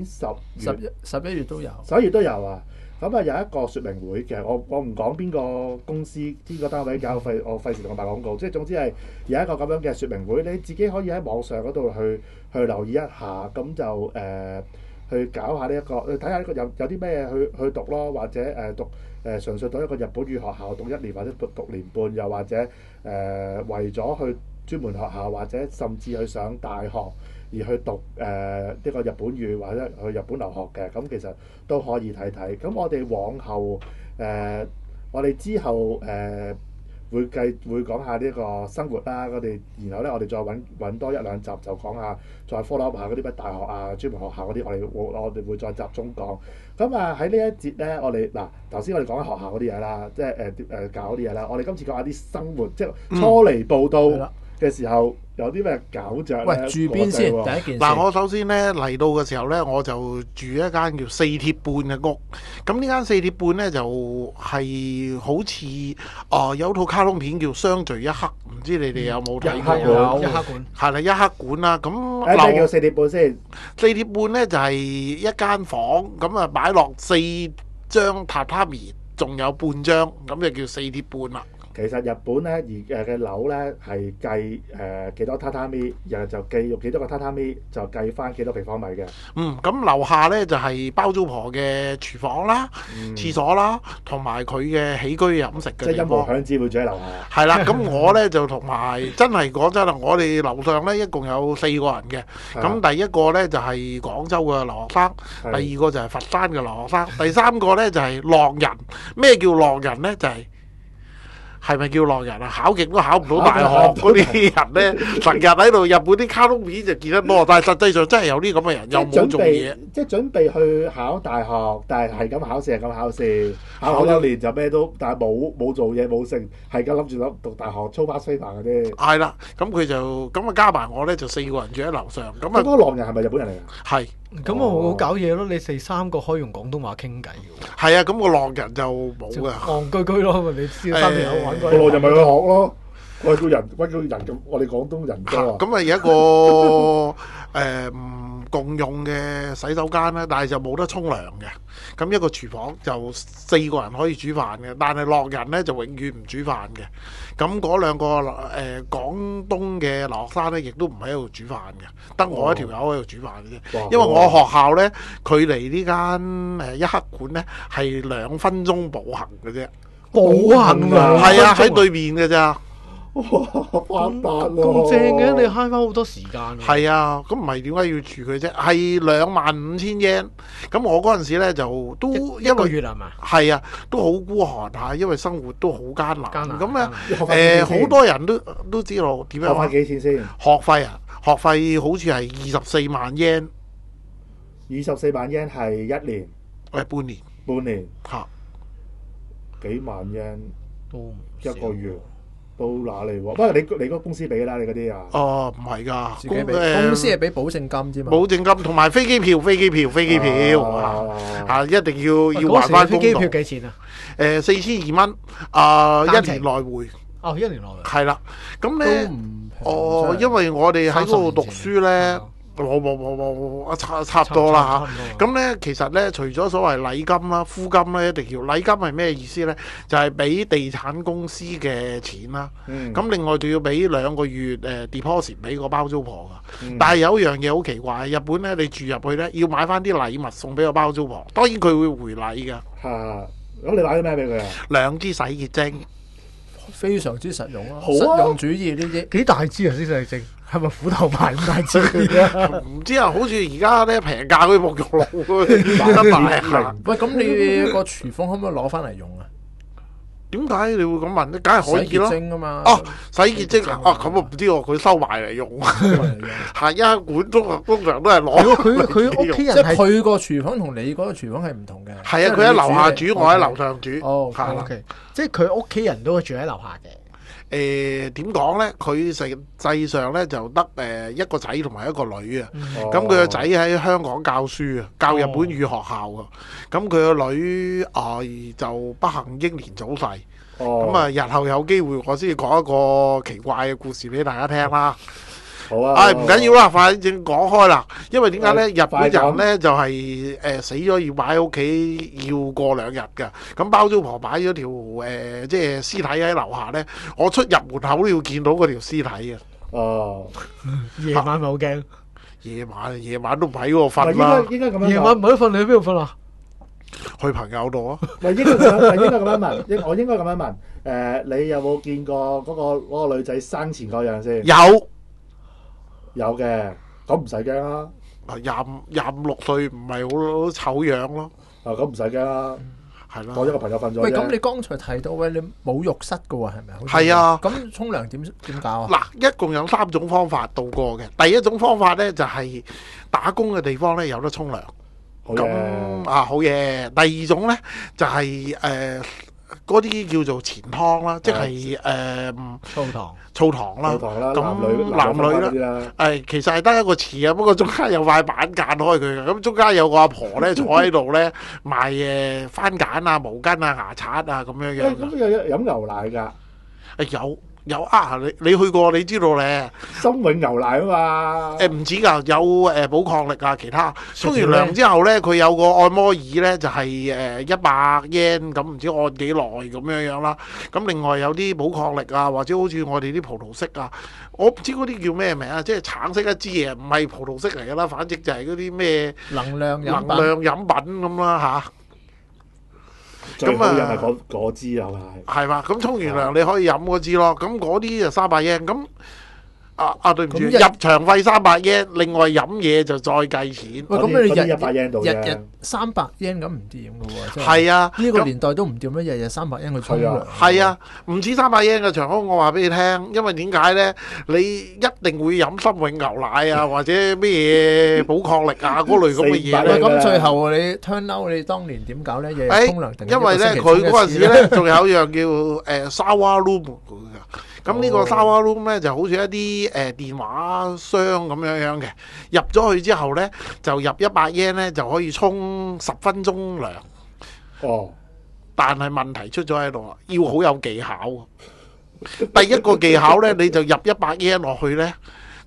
C: 11月都有
A: ，11月都有啊。咁啊有一個説明會嘅，我唔講邊個公司邊個單位搞，我費事同我賣廣告。即係總之係有一個咁樣嘅説明會，你自己可以喺網上嗰度去留意一下，咁就去搞下呢一個，去睇下呢個有啲咩去讀咯，或者讀純粹讀一個日本語學校讀1年或者讀年半，又或者為咗去專門學校或者甚至去上大學而去讀呢個日本語或者去日本留學嘅，咁其實都可以睇睇。咁我哋往後我哋之後會講下呢個生活啦，然後咧我哋再揾多1-2集就講下，再 follow up 下嗰啲咩大學啊、專門學校嗰啲，我哋會再集中講。咁啊喺呢一節咧，我哋嗱頭先我哋講緊學校嗰啲嘢啦，即係教嗰啲嘢啦。我哋今次講下啲生活，即係初嚟報到嘅時候有啲咩搞著咧？
C: 喂，住邊先？第一件事
B: 嗱，我首先咧嚟到嘅時候咧，我就住一間叫4鐵半嘅屋。咁呢間4鐵半咧就係好似有套卡通片叫《相聚一刻》，唔知你哋有冇睇過？
C: 有一刻館，
B: 係啦，一刻館啦。咁
A: 咩叫4鐵半先
B: ？4鐵半咧就係一間房，咁啊擺落4張榻榻米，仲有半張，咁就叫4鐵半啦。
A: 其實日本咧嘅樓咧係計幾多榻榻米，然後就計用幾多個榻榻米就計翻幾多平方米嘅。
B: 咁樓下咧就係包租婆嘅廚房啦、廁所啦，同埋佢嘅起居飲食嘅地方。
A: 即係音和響子會住喺樓下。
B: 係啦，咁我咧就同埋真係講真啦，我哋樓上咧一共有4個人嘅。咁第一個咧就係廣州嘅留學生，第二個就係佛山嘅留學生，第三個咧就係浪人。咩叫浪人咧？就係咪叫浪人啊？考極都考唔到大學嗰啲人咧，成日喺度日本啲卡通片就見得多，但係實際上真係有啲咁嘅人，又冇做嘢，
A: 即係準備去考大學，但係咁考試係咁考試，考1年就咩都，但係冇做嘢冇成，係咁諗住讀大學操巴西辦嗰啲。
B: 係啦，咁佢就咁啊加埋我咧就4個人住喺樓上。咁啊，
A: 嗰個浪人係咪日本人嚟㗎？
B: 係。
D: 咁我好搞嘢咯！你哋3個可以用廣東話傾偈嘅喎。
B: 係啊，咁個浪人就冇㗎。
D: 戇居居咯，你知3條友玩過。
A: 個浪人咪去學咯。喂，個人咁，我哋廣東人多啊。
B: 咁啊有一個共用嘅洗手間咧，但係就冇得沖涼嘅。咁一個廚房就4個人可以煮飯嘅，但係浪人咧就永遠唔煮飯嘅。咁嗰2個廣東嘅留學生咧，亦都唔喺度煮飯嘅，得我一條友喺度煮飯嘅啫。因為我學校咧，距離呢間一刻館咧係2分鐘步行嘅啫。
C: 步行啊？
B: 係啊，喺對面嘅咋。
A: 哇！發達咯，
D: 咁正嘅，你慳翻好多時間。
B: 係啊，咁唔係點解要住佢啫？係25,000 yen。咁我嗰陣時咧就都
D: 一個月係嘛？
B: 係啊，都好孤寒下，因為生活都好艱難。咁咧好多人都知道點樣。
A: 學費幾錢先？
B: 學費啊，學費好似係24萬 yen。
A: 24萬 yen 係1年？
B: 半年。
A: 半年
B: 嚇。
A: 幾萬 yen
D: 都
A: 一個月。都拿嚟喎，不過你嗰個公司俾啦，你嗰啲啊？
B: 哦，唔係㗎，
C: 自己俾公司係俾保證金啫嘛。
B: 保證金同埋飛機票一定要還翻公道。
D: 飛機票幾錢啊
B: ？42蚊1年來回。
D: 哦，1年來回。
B: 係啦，咁咧因為我哋喺嗰度讀書咧。冇，差唔多啦嚇。咁咧，其實咧，除咗所謂禮金啦、敷金咧，一定要禮金係咩意思咧？就係俾地產公司嘅錢啦。咁另外仲要俾2個月deposit 俾個包租婆㗎。但係有一樣嘢好奇怪，日本咧你住入去咧要買翻啲禮物送俾個包租婆，當然佢會回禮㗎。
A: 咁你買啲咩俾佢啊
B: ？2支洗潔精，
C: 非常之實用啊！
A: 實
C: 用主義呢啲
D: 幾大支啊？啲洗潔精係咪虎頭牌咁大支啊？
B: 唔知啊，好似而家咧平價嗰啲沐浴露得買。
C: 喂，咁你個廚房可唔可以攞翻嚟用啊？
B: 點解你會咁問咧？梗係可以咯。
C: 洗潔精啊嘛。
B: 哦，洗潔精啊，咁我唔知喎，佢收埋嚟用。係一管通常都係攞。
C: 佢屋企人即係佢個廚房同你嗰個廚房係唔同嘅。
B: 係啊，佢喺樓下煮，我喺樓上煮。
C: 哦
B: ，OK，
D: 即係佢屋企人都住喺樓下嘅。
B: 點講咧？佢實際上咧就得一個仔同埋一個女啊。咁佢個仔喺香港教書啊，教日本語學校啊。咁佢個女就不幸英年早逝。咁啊，日後有機會我先至講一個奇怪嘅故事俾大家聽啦。
A: 好啊，
B: 唔緊要啦，反正講開啦。因為點解咧？日本人咧就係死咗要擺喺屋企，要過2日㗎。咁包租婆擺咗條即係屍體喺樓下咧，我出入門口都要見到嗰條屍體嘅。
A: 哦，
D: 夜晚咪好驚。
B: 夜晚都唔喺嗰度瞓啦。
A: 應該咁樣。
D: 夜晚唔喺度瞓，你喺邊度瞓啊？
B: 去朋友度啊。
A: 應該咁樣問。我應該咁樣問。你有冇見過嗰個女仔生前嗰樣先？有嘅，咁唔使驚啦。25、26歲唔係好醜樣咯。咁唔使驚啦。係咯。我一個朋友瞓咗。
C: 喂，咁你剛才提到你冇浴室嘅喎，係咪？
B: 係啊。
C: 咁沖涼點搞啊？
B: 嗱，一共有3種方法度過嘅。第一種方法咧就係打工嘅地方咧有得沖涼。咁好嘢。第二種咧就係嗰啲叫做錢湯啦，即係澡堂啦。咁男女啦，其實係得一個池啊，不過中間有塊板間開佢嘅。咁中間有個阿婆咧坐喺度咧賣番梘啊、毛巾啊、牙刷啊咁樣樣。
A: 咁有飲牛奶㗎？
B: 有啊！你去過你知道咧。
A: 森永牛奶啊嘛。
B: 唔止㗎，有寶礦力啊，其他。沖完涼之後咧，佢有個按摩椅咧，就係100 yen 咁，唔知按幾耐咁樣樣啦。咁另外有啲寶礦力啊，或者好似我哋啲葡萄適啊，我唔知嗰啲叫咩名啊，即係橙色一支嘢，唔係葡萄適嚟㗎啦，反正就係嗰啲咩
C: 能量飲
B: 品咁啦嚇。
A: 最好飲係嗰支啊，
B: 係嘛？咁沖完涼你可以飲嗰支咯。咁嗰啲就300 yen。咁對唔住，入場費300 yen，另外飲嘢就再計錢。
C: 喂，咁你
A: 100 yen 度啫。
C: 日300 yen 咁唔掂嘅喎。
B: 係啊，
C: 呢個年代都唔掂咩？日300 yen 去沖涼。
B: 係啊，唔止300 yen 嘅場空，我話俾你聽，因為點解咧？你一定會飲森永牛奶啊，或者咩嘢寶礦力啊嗰類咁嘅嘢咧。
C: 咁最後你 turn out 你當年點搞咧？日日沖涼定
B: 因為咧佢嗰陣時咧仲有一樣叫shower room 㗎。咁呢個 shower room 咧就好似一啲電話箱咁樣嘅，入咗去之後咧就入100 yen 咧就可以沖10分鐘涼。但係問題出咗喺度啊，要好有技巧。第一個技巧咧，你就入100 yen 落去咧，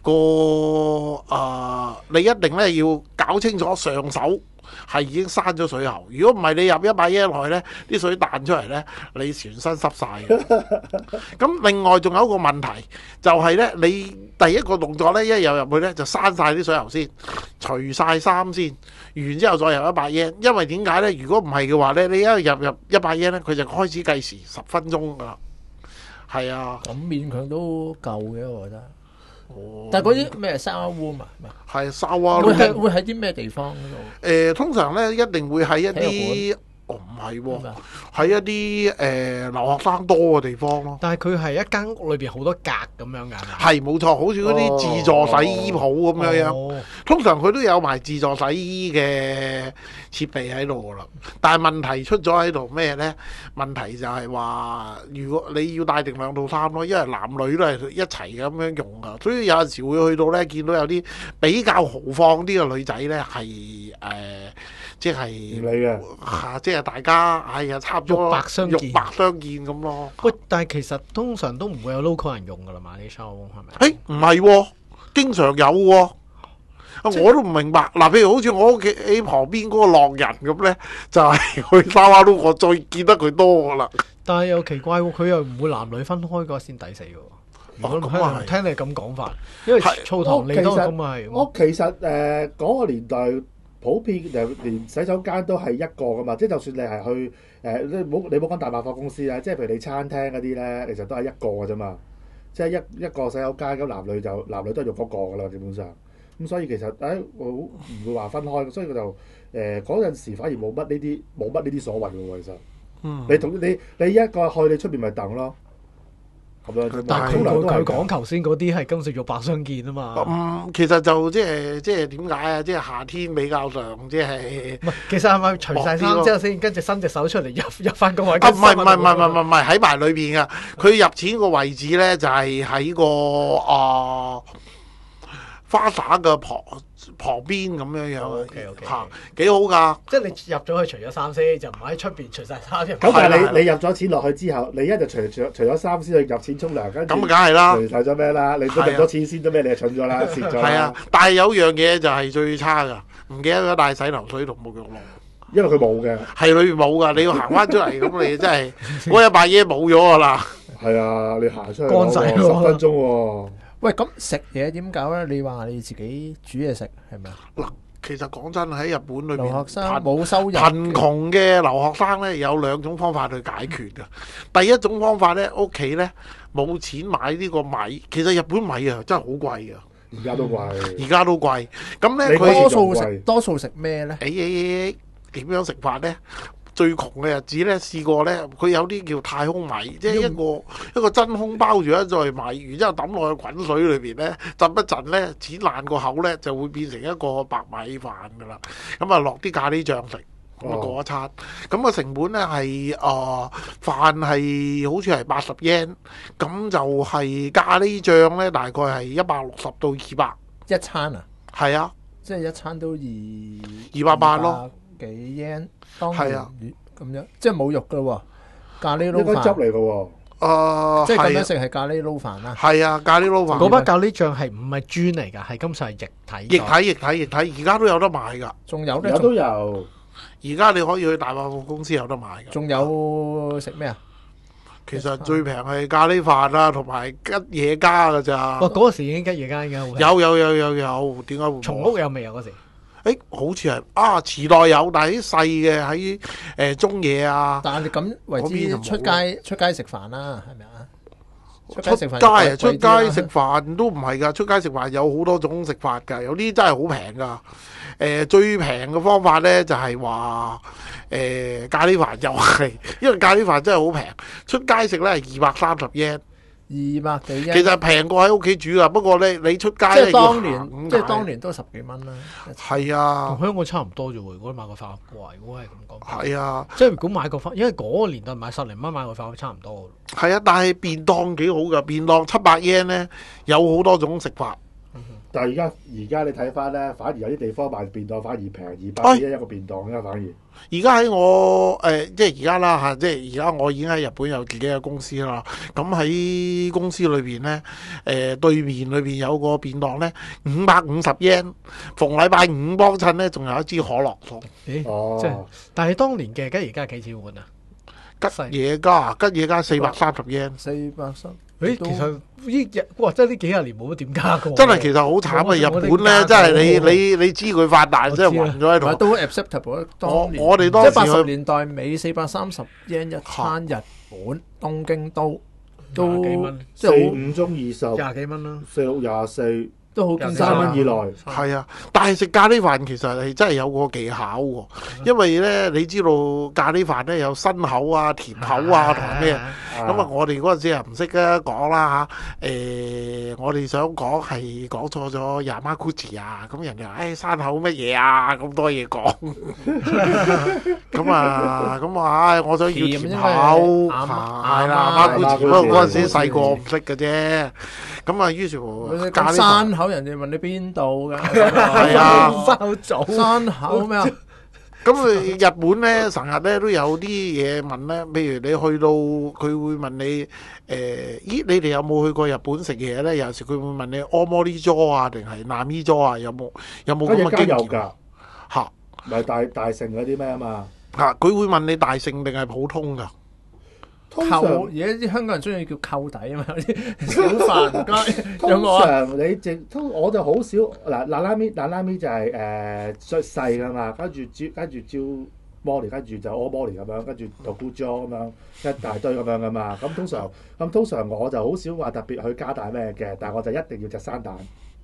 B: 你一定咧要搞清楚上手係已經閂咗水喉。如果唔係你入100 yen 落去咧，啲水彈出嚟咧，你全身濕晒嘅。咁另外仲有一個問題，就係咧你第一個動作咧，一入去咧就閂晒啲水喉先，除晒衫先，完之後再入100 yen。因為點解咧？如果唔係嘅話咧，你一入100 yen 咧，佢就開始計時10分鐘噶啦。係啊，
C: 咁勉強都夠嘅，我覺得。但係嗰啲咩 shower room 啊？
B: 係 shower room
C: 會喺啲咩地方嗰度？
B: 通常咧一定會喺一啲唔係喎，喺一啲留學生多嘅地方咯。
D: 但係佢係一間屋裏邊好多格咁樣㗎。
B: 係冇錯，好似嗰啲自助洗衣鋪咁樣。通常佢都有埋自助洗衣嘅設備喺度㗎啦。但係問題出咗喺度咩咧？問題就係話，如果你要帶定2套衫咯，因為男女都係一齊咁樣用㗎，所以有陣時會去到咧，見到有啲比較豪放啲嘅女仔咧，係即係
A: 唔理嘅
B: 即係大家差唔多
D: 肉白相
B: 見咁咯。
D: 喂，但係其實通常都唔會有 local 人用㗎啦嘛，呢 show 係咪？
B: 唔係喎，經常有喎。我都唔明白。嗱，譬如好似我屋企喺旁邊嗰個浪人咁咧，就係去沙灣都我再見得佢多㗎啦。
D: 但係又奇怪喎，佢又唔會男女分開嗰先抵死喎。如果聽你咁講法，因為澡堂你都咁係。
A: 我其實嗰個年代普遍連洗手間都係一個㗎嘛，即係就算你係去你冇講大百貨公司啊，即係譬如你餐廳嗰啲咧，其實都係一個㗎啫嘛。即係一個洗手間，咁男女都係用嗰個㗎啦，基本上。咁所以其實我唔會話分開，所以佢就嗰陣時反而冇乜呢啲所謂嘅喎，其實。 你一個去你出邊咪等咯，咁樣啫嘛。
D: 但係
A: 通常都係
D: 佢講頭先嗰啲係金石玉白相見啊嘛。
B: 其實就即係點解啊？即係夏天比較上即係
D: 唔係，其實係咪除晒衫之後先，跟住伸隻手出嚟入翻個位？
B: 唔係喺埋裏邊噶。佢入錢個位置咧就係喺個花灑嘅旁邊咁樣樣。
D: OK
B: 嚇幾好㗎。
D: 即係你入咗去除咗衫先，就唔喺出邊除晒衫入。
A: 咁但係你入咗錢落去之後，你一就除咗衫先去入錢沖涼，跟住
B: 咁梗係啦。
A: 睇咗咩啦？你都入咗錢先咗咩？你係蠢咗啦，蝕咗啦。
B: 係啊，但係有樣嘢就係最差㗎，唔記得咗帶洗頭水同沐浴露。
A: 因為佢冇嘅。
B: 係裏面冇㗎，你要行翻出嚟咁，你真係嗰一百嘢冇咗㗎啦。
A: 係啊，你行出去
D: 乾洗喎
A: 10分鐘喎。
C: 喂，咁食嘢點搞咧？你話你自己煮嘢食係咪啊？
B: 嗱，其實講真喺日本裏
C: 留學
B: 邊，
C: 生冇收入，
B: 貧窮嘅留學生咧有兩種方法去解決嘅。第一種方法咧，屋企咧冇錢買呢個米，其實日本米啊真係好貴㗎，
A: 而家都貴。
B: 而家都貴。咁咧
A: 你
B: 佢
C: 多數食咩咧？
B: 點樣食法咧？最窮嘅日子咧，試過咧，佢有啲叫太空米，即係一個真空包住一袋米，然之後抌落去滾水裏邊咧，浸一陣咧，剪爛個口咧，就會變成一個白米飯噶啦。咁啊，落啲咖喱醬食，咁啊過一餐。咁個成本咧係飯係好似係80 yen，咁就係咖喱醬咧，大概係160到200
C: 一餐啊？
B: 係啊，
C: 即係一餐都
B: 200咯。
C: 幾 yen 當
B: 係啊，
C: 咁樣即係冇肉噶喎，咖喱撈
A: 應該汁
C: 飯
A: 嚟嘅喎。
C: 即係咁
B: 係啊
C: 樣食係咖喱撈飯啦。
B: 係啊，咖喱撈飯。
D: 嗰包咖喱醬係唔係磚嚟㗎？係根本上係液體。
B: 液體，而家都有得買㗎。
C: 仲有咧？
A: 有都有。
B: 而家你可以去大百貨公司有得買㗎。
C: 仲有食咩啊？
B: 其實最平係咖喱飯啊，同埋吉野家㗎咋。
D: 哇！嗰時已經吉野家㗎。
B: 有，點解會冇？
D: 松屋有未啊？嗰時？
B: 好似係時代有，但係啲細嘅喺中野啊。
C: 但係你咁為之出街食飯啦，係咪啊？出
B: 街食飯都唔係㗎，出街食飯有好多種食法㗎，有啲真係好平㗎。最平嘅方法咧就係話咖喱飯又係，因為咖喱飯真係好平，出街食咧係230 yen。
C: 200幾
B: 其實平過喺屋企煮㗎，不過咧你出街
C: 即係
B: 咧
C: 當年都10幾蚊啦。
B: 係啊，
D: 同香港差唔多啫喎。如果買個飯盒貴，如果係咁講。
B: 係啊，
D: 即係如果買個飯，因為嗰個年代買10零蚊買個飯盒差唔多。
B: 係啊，但係便當幾好㗎，便當700 yen 咧有好多種食法。
A: 但係而家你睇翻咧，反而有啲地方賣便當反而平200幾一個便當啦，反而。
B: 而家喺我即係而家啦嚇，即係而家我已經喺日本有自己嘅公司啦。咁喺公司裏邊咧，對面裏邊有個便當咧，550 yen。逢禮拜五幫襯咧，仲有一支可樂送。
D: 即係，但係當年嘅吉野家幾錢碗啊？
B: 吉野家430 yen。
C: 430。
D: 其實真係呢幾廿年冇乜點加過。
B: 真係其實好慘啊！日本咧，真係你知佢發達，真係暈咗喺度。
C: 都 acceptable。
B: 我哋當時
C: 即係80年代尾430 yen 一餐日本東京都
D: 幾蚊，
C: 即係
A: 4、5中20，
D: 廿幾蚊啦
A: ，4、6、24。
C: 都好
A: 3蚊以內。
B: 係啊，但係食咖喱飯其實係真係有個技巧喎，因為咧你知道咖喱飯咧有辛口啊、甜口啊同埋咩，咁啊我哋嗰陣時啊唔識啊講啦嚇，我哋想講係講錯咗Yamaguchi啊，咁人哋話山口乜嘢啊，咁多嘢講，咁啊我想要甜口，係啦，Yamaguchi，不過嗰陣時細個唔識嘅啫，咁啊於是乎咖喱飯。
C: 人哋問你邊度㗎？
B: 係啊，
C: 山口咩啊？
B: 咁日本咧成日咧都有啲嘢問咧，譬如你去到佢會問你咦你哋有冇去過日本食嘢咧？有時佢會問你Omori-jo啊定係Nami-jo啊，有冇咁嘅經驗
A: 㗎？
B: 嚇，
A: 咪大盛嗰啲咩啊嘛？
B: 嚇，佢會問你大盛定係普通㗎？
C: 扣而家啲香港人中意叫扣底啊嘛，小飯唔該。
A: 通常你我就好少嗱，拉拉咪就係最細噶嘛，跟住招摩尼，跟住就柯摩尼咁樣，跟住就咕醬咁樣一大堆咁樣噶嘛。咁通常我就好少話特別去加大咩嘅，但係我就一定要隻生蛋。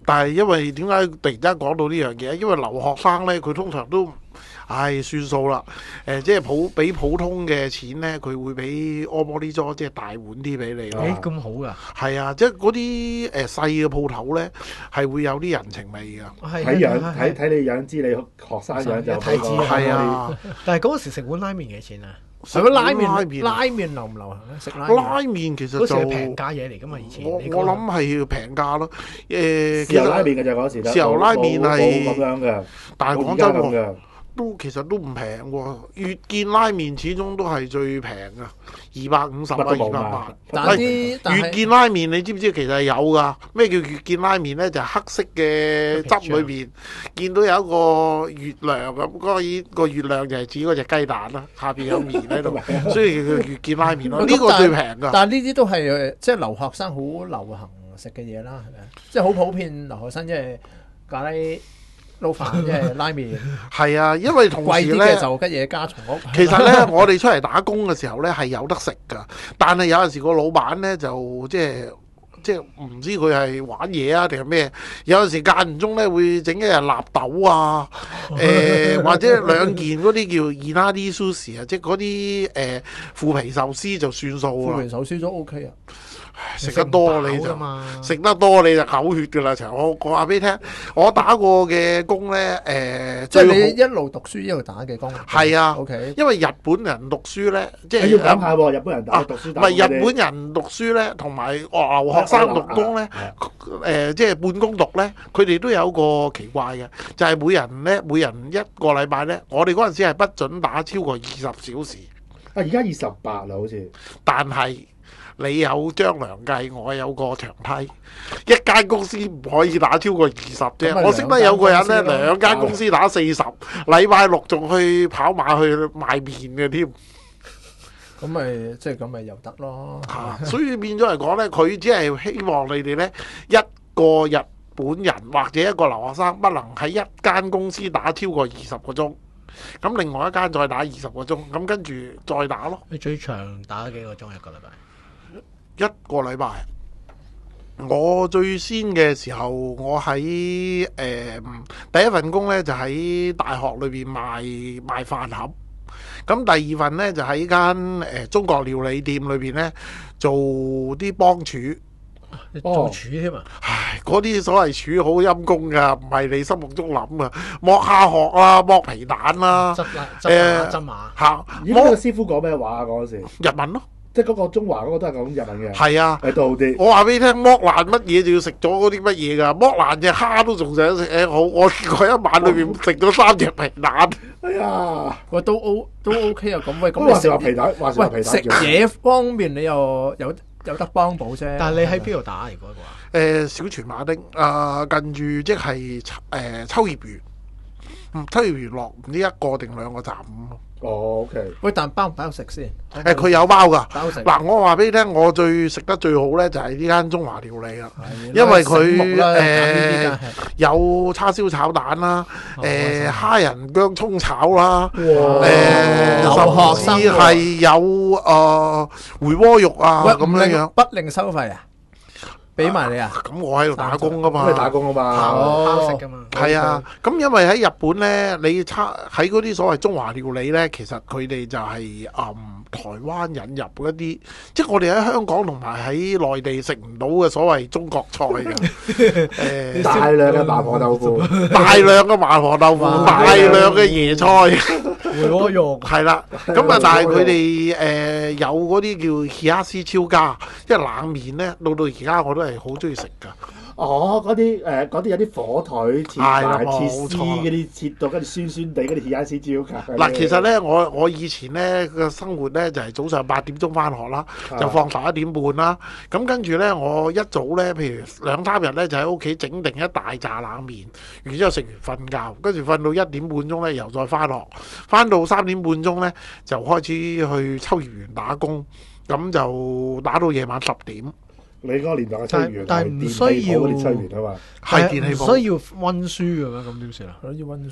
B: 但係因為點解突然間講到呢樣嘢？因為留學生咧，佢通常都算數啦。即係比普通嘅錢咧，佢會俾 omorizo 即係大碗啲俾你咯。
D: 咁好㗎？
B: 係啊，即係嗰啲細嘅鋪頭咧，係會有啲人情味㗎。
A: 睇樣睇你樣知你學生樣就
C: 睇字
B: 係啊。
D: 但係嗰時食碗拉麵幾錢啊？
C: 係咯，拉麵流唔流行咧？食
B: 拉麵其實就
D: 係平價嘢嚟㗎嘛，以前
B: 我諗係要平價咯。
A: 豉油拉麵嘅就嗰時，
B: 豉油拉麵係
A: 咁樣嘅，
B: 但係講真喎，其實都唔平喎。越見拉麵始終都係最平㗎，250啊280。越見拉麵你知唔知其實係有㗎？咩叫越見拉麵咧？就係黑色嘅汁裏邊見到有一個月亮咁，嗰個月亮就係指嗰隻雞蛋啦，下邊有麵喺度，所以叫越見拉麵咯。呢個最平㗎。
C: 但係呢啲都係即係留學生好流行食嘅嘢啦，係咪？即係好普遍留學生即係咖喱撈飯，即係拉麵。
B: 係啊，因為同時
C: 貴啲嘅就吉野家松屋。
B: 其實咧，我哋出嚟打工嘅時候咧係有得食㗎，但係有陣時個老闆咧就即係唔知佢係玩嘢啊定係咩？有陣時間唔中咧會整一日納豆啊，或者兩件嗰啲叫inari sushi啊，即係嗰啲腐皮壽司就算數啊。
C: 腐皮壽司都 OK 啊。
B: 食得多你就食得多你就嘔血㗎啦！我話俾你聽，我打過嘅工咧，
C: 即係你一路讀書一路打嘅工。
B: 係啊
C: ，OK。
B: 因為日本人讀書咧，即係
A: 要講下喎，日本人讀書。
B: 唔係日本人讀書咧，同埋留學生讀工咧，即係半工讀咧，佢哋都有個奇怪嘅，就係每人一個禮拜咧，我哋嗰陣時係不准打超過20小時。
A: 而家28啦，好似。
B: 但係你有張良計，我有個長梯。一間公司唔可以打超過20啫。我識得有個人咧，2間公司打40，禮拜6仲去跑馬去賣麵嘅添。
C: 咁咪即係咁咪又得咯。
B: 所以變咗嚟講咧，佢只係希望你哋咧一個日本人或者一個留學生不能喺一間公司打超過20個鐘。咁另外一間再打20個鐘，咁跟住再打咯。
D: 你最長打咗幾個鐘一個禮拜？
B: 一個禮拜，我最先嘅時候，我喺第一份工呢，就喺大學裏邊賣飯盒，咁第二份呢，就喺間中國料理店裏邊呢，做啲幫廚。
D: 做廚添啊！
B: 唉，嗰啲所謂廚好陰功噶，唔係你心目中諗啊！剝蝦殼啦，剝皮蛋啦，
D: 執馬
B: 嚇。
A: 呢個師傅講咩話啊？嗰陣時
B: 日文咯。
A: 即係嗰個中華嗰個都係講日文嘅。
B: 係啊，
A: 都好啲。
B: 我話俾你聽，剝爛乜嘢就要食咗嗰啲乜嘢㗎，剝爛隻蝦都仲想食。好，我嗰一晚裏邊食咗3隻皮蛋。
A: 哎呀，
C: 喂，都 OK 啊！咁喂，
A: 咁話時話皮蛋，話時話皮蛋。
C: 食嘢方面你又有得幫補啫。
D: 但係你喺邊度打如果嘅
B: 話？小泉馬丁近住即係秋葉原。秋葉原落唔知1個定2個站咯。
A: 哦 ，OK。
C: 喂，但包唔包食先？
B: 佢有包㗎。
C: 包食。
B: 嗱，我話俾你聽，我食得最好咧就係呢間中華料理啦。因為佢有叉燒炒蛋啦，蝦仁薑葱炒啦，甚至係有回鍋肉啊咁樣。
C: 不另收費啊？俾埋你啊！
B: 咁我喺度打工噶嘛，
A: 你打工啊嘛，
D: 包食噶嘛。
B: 係啊，咁因為喺日本咧，你喺嗰啲所謂中華料理咧，其實佢哋就係台灣引入一啲，即係我哋喺香港同埋喺內地食唔到嘅所謂中國菜嘅。
A: 大量嘅麻婆豆腐，
B: 大量嘅麻婆豆腐，大量嘅椰菜。
D: 回鍋肉
B: 係啦，咁啊，但係佢哋有嗰啲叫冷斯超家，即係冷麵咧，到而家我都係好中意食㗎。
A: 哦，嗰啲有啲火腿切埋切絲嗰啲，切到跟住酸酸地嗰啲冷斯超家。
B: 嗱，其實咧，我以前咧嘅生活咧就係早上8點鐘翻學啦，就放11點半啦。咁跟住咧，我一早咧，譬如2、3日咧，就喺屋企整定一大扎冷麵，然之後食完瞓覺，跟住瞓到1點半鐘咧，又再翻學，翻到3點半鐘咧就開始去秋葉原打工，咁就打到夜晚10點。
A: 你嗰個年代嘅秋葉原
D: 但係唔需要
A: 嗰啲秋葉原啊嘛，
B: 係電器鋪，
D: 唔需要温書嘅咩？咁點算啊？
C: 要温書。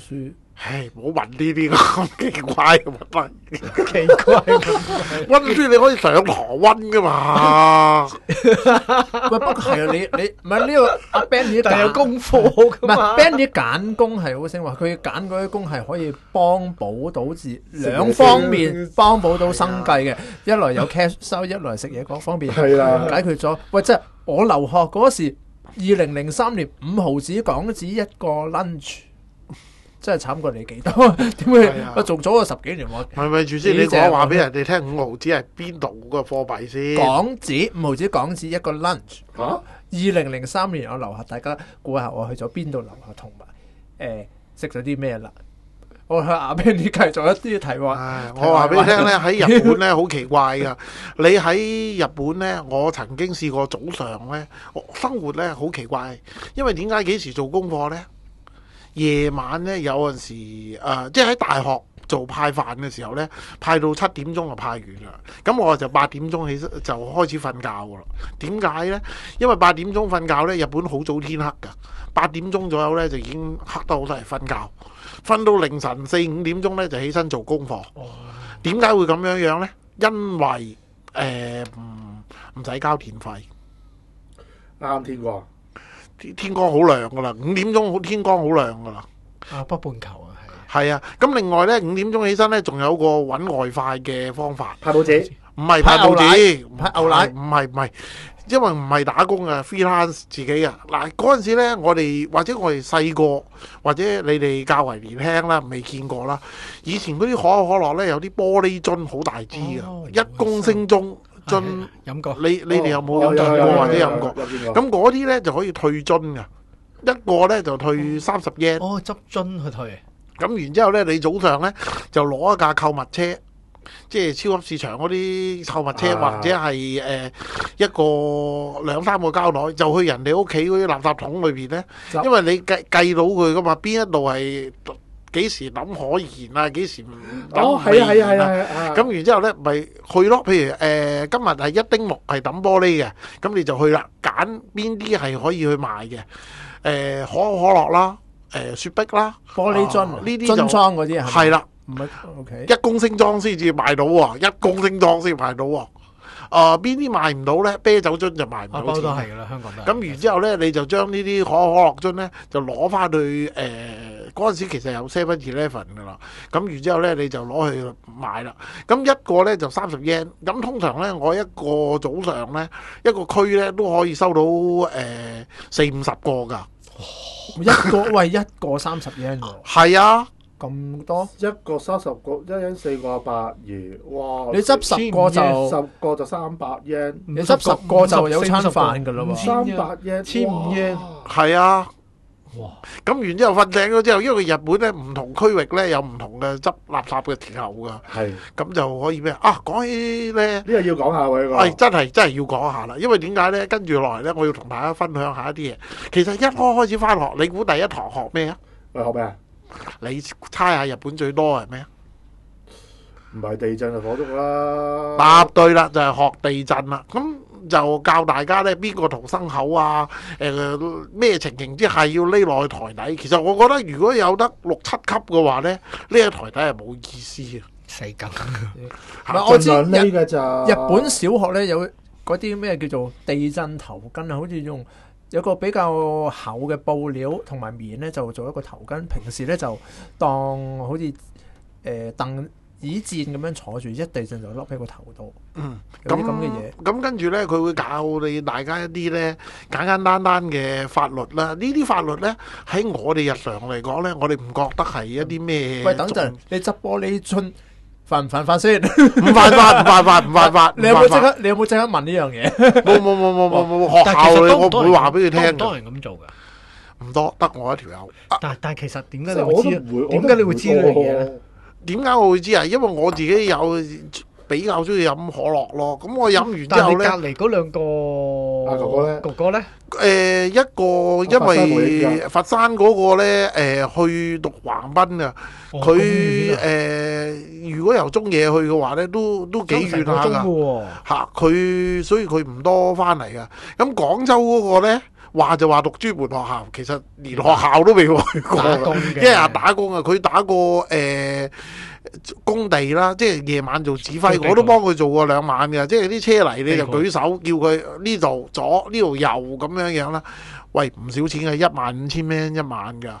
B: 唉，唔好問呢啲咁奇怪嘅問題。
C: 奇怪嘅
B: 温書你可以上堂温噶嘛？
C: 喂，不過係啊，你唔係呢個阿 Benny
D: 但係有功課
C: 唔係
D: 噶嘛？
C: Benny 揀工係好醒話，佢揀嗰啲工係可以幫補到兩方面幫補到生計嘅，一來有 cash 收，一來食嘢嗰方面
A: 係啦
C: 解決咗。喂，即係我留學嗰時，2003年5毫子港紙一個 lunch。真係慘過你幾多？點會我做咗我10幾年喎？
B: 係咪住先？你講話俾人哋聽5毫紙係邊度個貨幣先？
C: 港紙5毫紙港紙一個 lunch。
A: 嚇
C: 2003年我留學，大家估下我去咗邊度留學，同埋食咗啲咩啦？我向阿 Benny 繼續一啲題話。
B: 唉，我話俾你聽咧，喺日本咧好奇怪噶。你喺日本咧，我曾經試過早上咧，生活咧好奇怪，因為點解幾時做功課咧？夜晚咧有陣時即係喺大學做派飯嘅時候咧，派到7點鐘就派完啦。咁我就8點鐘起身就開始瞓覺噶啦。點解咧？因為8點鐘瞓覺咧，日本好早天黑噶。8點鐘左右咧就已經黑得好犀利，瞓覺，瞓到凌晨4、5點鐘咧就起身做功課。點解會咁樣樣咧？因為唔使交電費，
A: 啱天光。
B: 天光好亮噶啦，5點鐘天光好亮噶啦。
D: 啊，北半球啊，
B: 係啊，咁另外咧5點鐘起身咧，仲有個揾外快嘅方法，
A: 派報紙，
B: 唔係派報紙，
C: 派牛奶
B: 唔係，因為唔係打工啊 freelance 自己啊。嗱嗰陣時咧，我哋或者我哋細個，或者你哋較為年輕啦，未見過啦。以前嗰啲可口可樂咧有啲玻璃樽好大支噶，1公升樽。
D: 飲過。
B: 你哋有冇飲過或者飲過？咁嗰啲咧就可以退樽噶，一個咧就退30 yen。
D: 哦，執樽去退。
B: 咁然之後咧，你早上咧就攞一架購物車，即係超級市場嗰啲購物車，或者係一個2、3個膠袋，就去人哋屋企嗰啲垃圾桶裏邊咧，因為你計到佢噶嘛，邊一度係幾時抌可燃啊？幾時唔抌未燃啊？咁然之後咧，咪去咯。譬如今日係1丁6係抌玻璃嘅，咁你就去啦，揀邊啲係可以去賣嘅。可口可樂啦，雪碧啦，
C: 玻璃樽
B: 呢啲就
C: 樽裝嗰啲
B: 係啦，
C: 唔係 OK。
B: 1公升裝先至賣到喎，1公升裝先賣到喎。邊啲賣唔到咧？啤酒樽就賣唔到錢。
D: 包都係噶啦，香港都係。
B: 咁然之後咧，你就將呢啲可口可樂樽咧，就攞翻去嗰陣時其實有 7-Eleven 噶啦。咁然之後咧，你就攞去賣啦。咁一個咧就30 yen。咁通常咧，我一個早上咧，一個區咧都可以收到40-50個㗎。
C: 一個30 yen 喎。
B: 係啊。
C: 咁多
A: 一個30個，一人4個120，哇！
C: 你執10個就
A: 10個就300 yen，
C: 你執10個就有餐飯㗎啦喎。
A: 300 yen，
D: 1500 yen。
B: 係啊。
D: 哇！
B: 咁完之後瞓醒咗之後，因為日本咧唔同區域咧有唔同嘅執垃圾嘅時候噶，
A: 係
B: 咁就可以咩啊？講起咧，
A: 呢個要講下喎，呢個
B: 係真係要講下啦。因為點解咧？跟住落嚟咧，我要同大家分享下一啲嘢。其實一開始翻學，你估第一堂學咩啊？
A: 喂，學咩啊？
B: 你猜下日本最多係咩啊？
A: 唔係地震就火燭啦。
B: 答對啦，就係學地震啦。咁就教大家咧邊個逃生口啊？咩情形之下要匿落去台底？其實我覺得如果有得6、7級嘅話咧，匿喺台底係冇意思嘅。
D: 死梗。
C: 唔係我知
A: 盡量匿嘅咋。
C: 日本小學咧有嗰啲咩叫做地震頭巾啊，好似用有個比較厚嘅布料同埋棉咧，就做一個頭巾。平時咧就當好似凳椅墊咁樣坐住，一地震就笠喺個頭度。有啲咁嘅嘢。
B: 咁跟住咧，佢會教你大家一啲咧簡簡單單嘅法律啦。呢啲法律咧喺我哋日常嚟講咧，我哋唔覺得係一啲咩。
C: 喂，等陣你執玻璃樽犯唔犯法先？
B: 唔犯法。
C: 你有冇即刻問呢樣嘢？
B: 冇。學校我唔會話俾佢聽。
D: 多人咁做噶？
B: 唔多，得我一條友。
D: 但其實點解你會知？點解你會知呢樣嘢咧？
B: 點解我會知啊？因為我自己有比較中意飲可樂咯。咁我飲完之後咧，
D: 但係你隔離嗰兩個哥哥咧，
B: 一個因為佛山嗰個咧，去讀橫濱啊，佢如果由中野去嘅話咧，都幾遠下㗎嚇。佢所以佢唔多翻嚟㗎。咁廣州嗰個咧， 話就話讀專門學校，其實連學校都未去過，
D: 打工嘅
B: 一日打工啊！佢打過工地啦，即係夜晚做指揮，我都幫佢做過2晚嘅。即係啲車嚟你就舉手叫佢呢度左呢度右咁樣樣啦。喂，唔少錢嘅，15000蚊一晚㗎。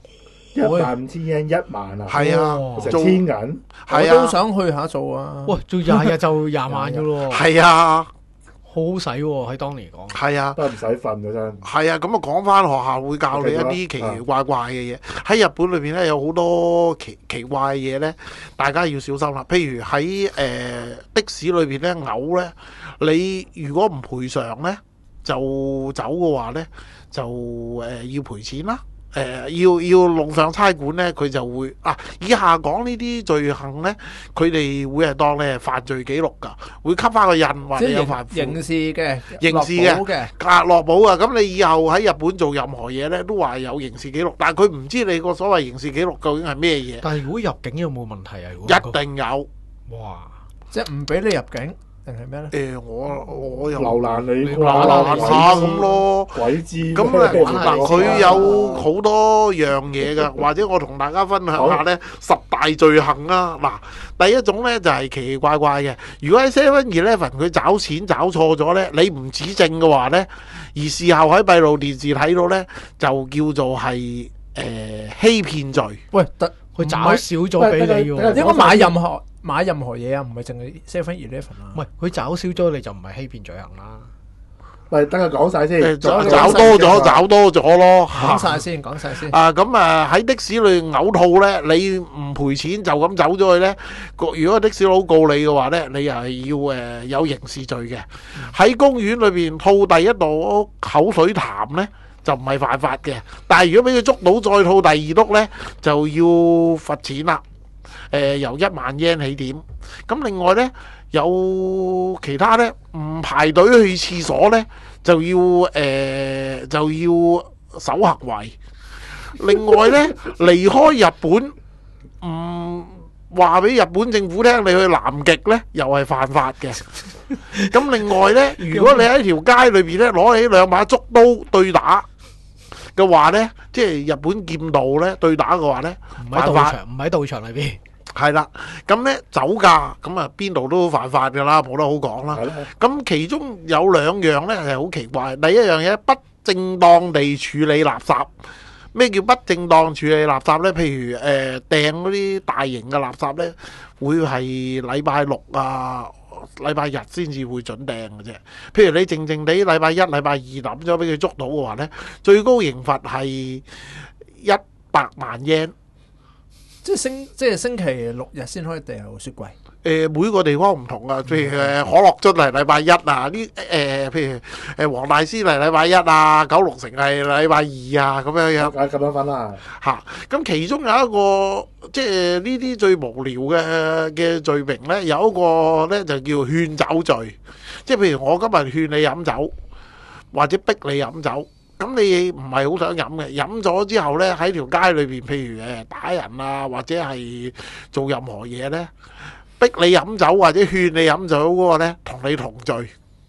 A: 15000yen 一晚啊！
B: 係啊，
A: 成
B: 做
A: 千銀，
C: 我
B: 係啊，
C: 都想去下做啊！
D: 哇，做20日就20萬噶咯喎，
B: 係啊，
D: 好好使喎，喺當年講。
B: 係啊。
A: 都係唔使瞓嘅真。
B: 係啊，咁啊講翻學校會教你一啲奇奇怪怪嘅嘢。喺日本裏邊咧有好多奇怪嘅嘢咧，大家要小心啦。譬如喺的士裏邊咧嘔咧，你如果唔賠償咧就走嘅話咧，就要賠錢啦。要弄上差館咧，佢就會以下講呢啲罪行咧，佢哋會係當你係犯罪記錄㗎，會吸翻個印或者有犯
C: 刑事嘅，
B: 刑事嘅
C: 落保嘅，
B: 落保啊！咁你以後喺日本做任何嘢咧，都話有刑事記錄，但係佢唔知你個所謂刑事記錄究竟係咩嘢，
D: 但係如果入境有冇問題啊？如果
B: 一定有。
D: 哇！
C: 即係唔俾你入境定係咩咧？
B: 我又
A: 流難你
B: 流難下咁咯。
A: 鬼知
B: 咁
A: 咩
B: 嗱，佢有好多樣嘢㗎，或者我同大家分享下咧10大罪行啊！嗱，第一種咧就係奇奇怪怪嘅。如果喺 7-Eleven 佢找錢找錯咗咧，你唔指證嘅話咧，而事後喺閉路電視睇到咧，就叫做係欺騙罪。
C: 喂，
D: 佢找少咗俾你喎，
C: 應該買任何嘢啊，唔係淨係 7-Eleven 啊。
D: 唔係佢找少咗你就唔係欺騙罪行啦。
A: 喂，等佢講晒先，
B: 找多咗咯。
C: 講晒先。
B: 咁喺的士裏嘔吐咧，你唔賠錢就咁走咗去咧，如果的士佬告你嘅話咧，你又係要有刑事罪嘅。喺公園裏邊吐第一度口水痰咧，就唔係犯法嘅。但係如果俾佢捉到再吐第二篤咧，就要罰錢啦。由10000 yen 起點。咁另外咧，有其他咧，唔排隊去廁所咧，就要守行為。另外咧，離開日本唔話俾日本政府聽，你去南極咧，又係犯法嘅。咁另外咧，如果你喺條街裏邊咧攞起2把竹刀對打嘅話咧，即係日本劍道咧對打嘅話咧，
D: 唔喺道場裏邊。
B: 係啦，咁咧酒駕咁啊，邊度都犯法㗎啦，冇得好講啦。咁其中有2樣咧係好奇怪。第一樣嘢，不正當地處理垃圾。咩叫不正當處理垃圾咧？譬如掟嗰啲大型嘅垃圾咧，會係禮拜6啊、禮拜日先至會準掟嘅啫。譬如你靜靜地禮拜1、禮拜2抌咗俾佢捉到嘅話咧，最高刑罰係100萬 yen。
C: 即係星期6日先可以掉雪櫃。
B: 每個地方唔同啊，譬如可樂樽係禮拜1啊，譬如黃大仙係禮拜1啊，九龍城係禮拜2啊，咁樣樣。
A: 咁樣分啦。
B: 咁其中有一個即係呢啲最無聊嘅罪名咧，有一個咧就叫勸酒罪，即係譬如我今日勸你飲酒，或者逼你飲酒。咁你唔係好想飲嘅，飲咗之後呢，喺條街裏邊，譬如打人啊，或者係做任何嘢呢，逼你飲酒或者勸你飲酒嗰個呢，同你同罪。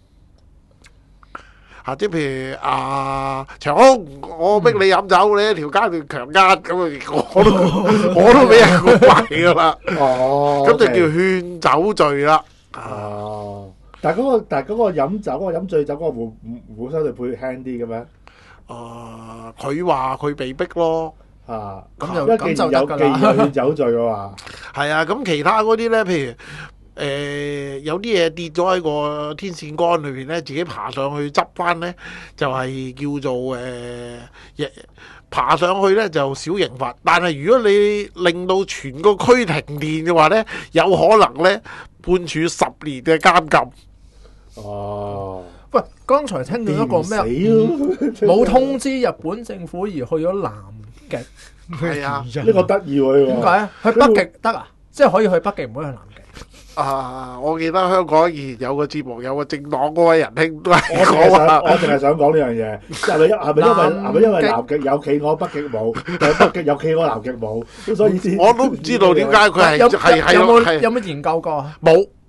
B: 即係譬如長空，我逼你飲酒，你喺條街度強姦，咁我都俾人告埋噶啦。咁就叫勸酒罪啦。
A: 但係嗰個飲酒，嗰個飲醉酒嗰個會相對會輕啲嘅咩？
B: 佢話佢被逼咯。
C: 咁就得㗎啦。
A: 既有酒醉嘅話，
B: 係啊。咁其他嗰啲咧，譬如有啲嘢跌咗喺個天線桿裏邊咧，自己爬上去執翻咧，就係叫做爬上去咧就小刑罰。但係如果你令到全個區停電嘅話咧，有可能咧判處10年嘅監禁。
C: 喂，剛才聽到一個咩冇通知日本政府而去咗南極。
B: 係啊，
A: 呢個得意喎。
C: 點解啊？去北極得啊？即係可以去北極，唔可以去南極。
B: 我記得香港以前有個節目，有個政黨嗰位仁兄都係講話，
A: 我淨係想講呢樣嘢，係咪因為南極有企鵝，北極冇？北極有企鵝，南極冇，所以先。
B: 我都唔知道點解佢係
C: 有冇研究過啊？
B: 冇。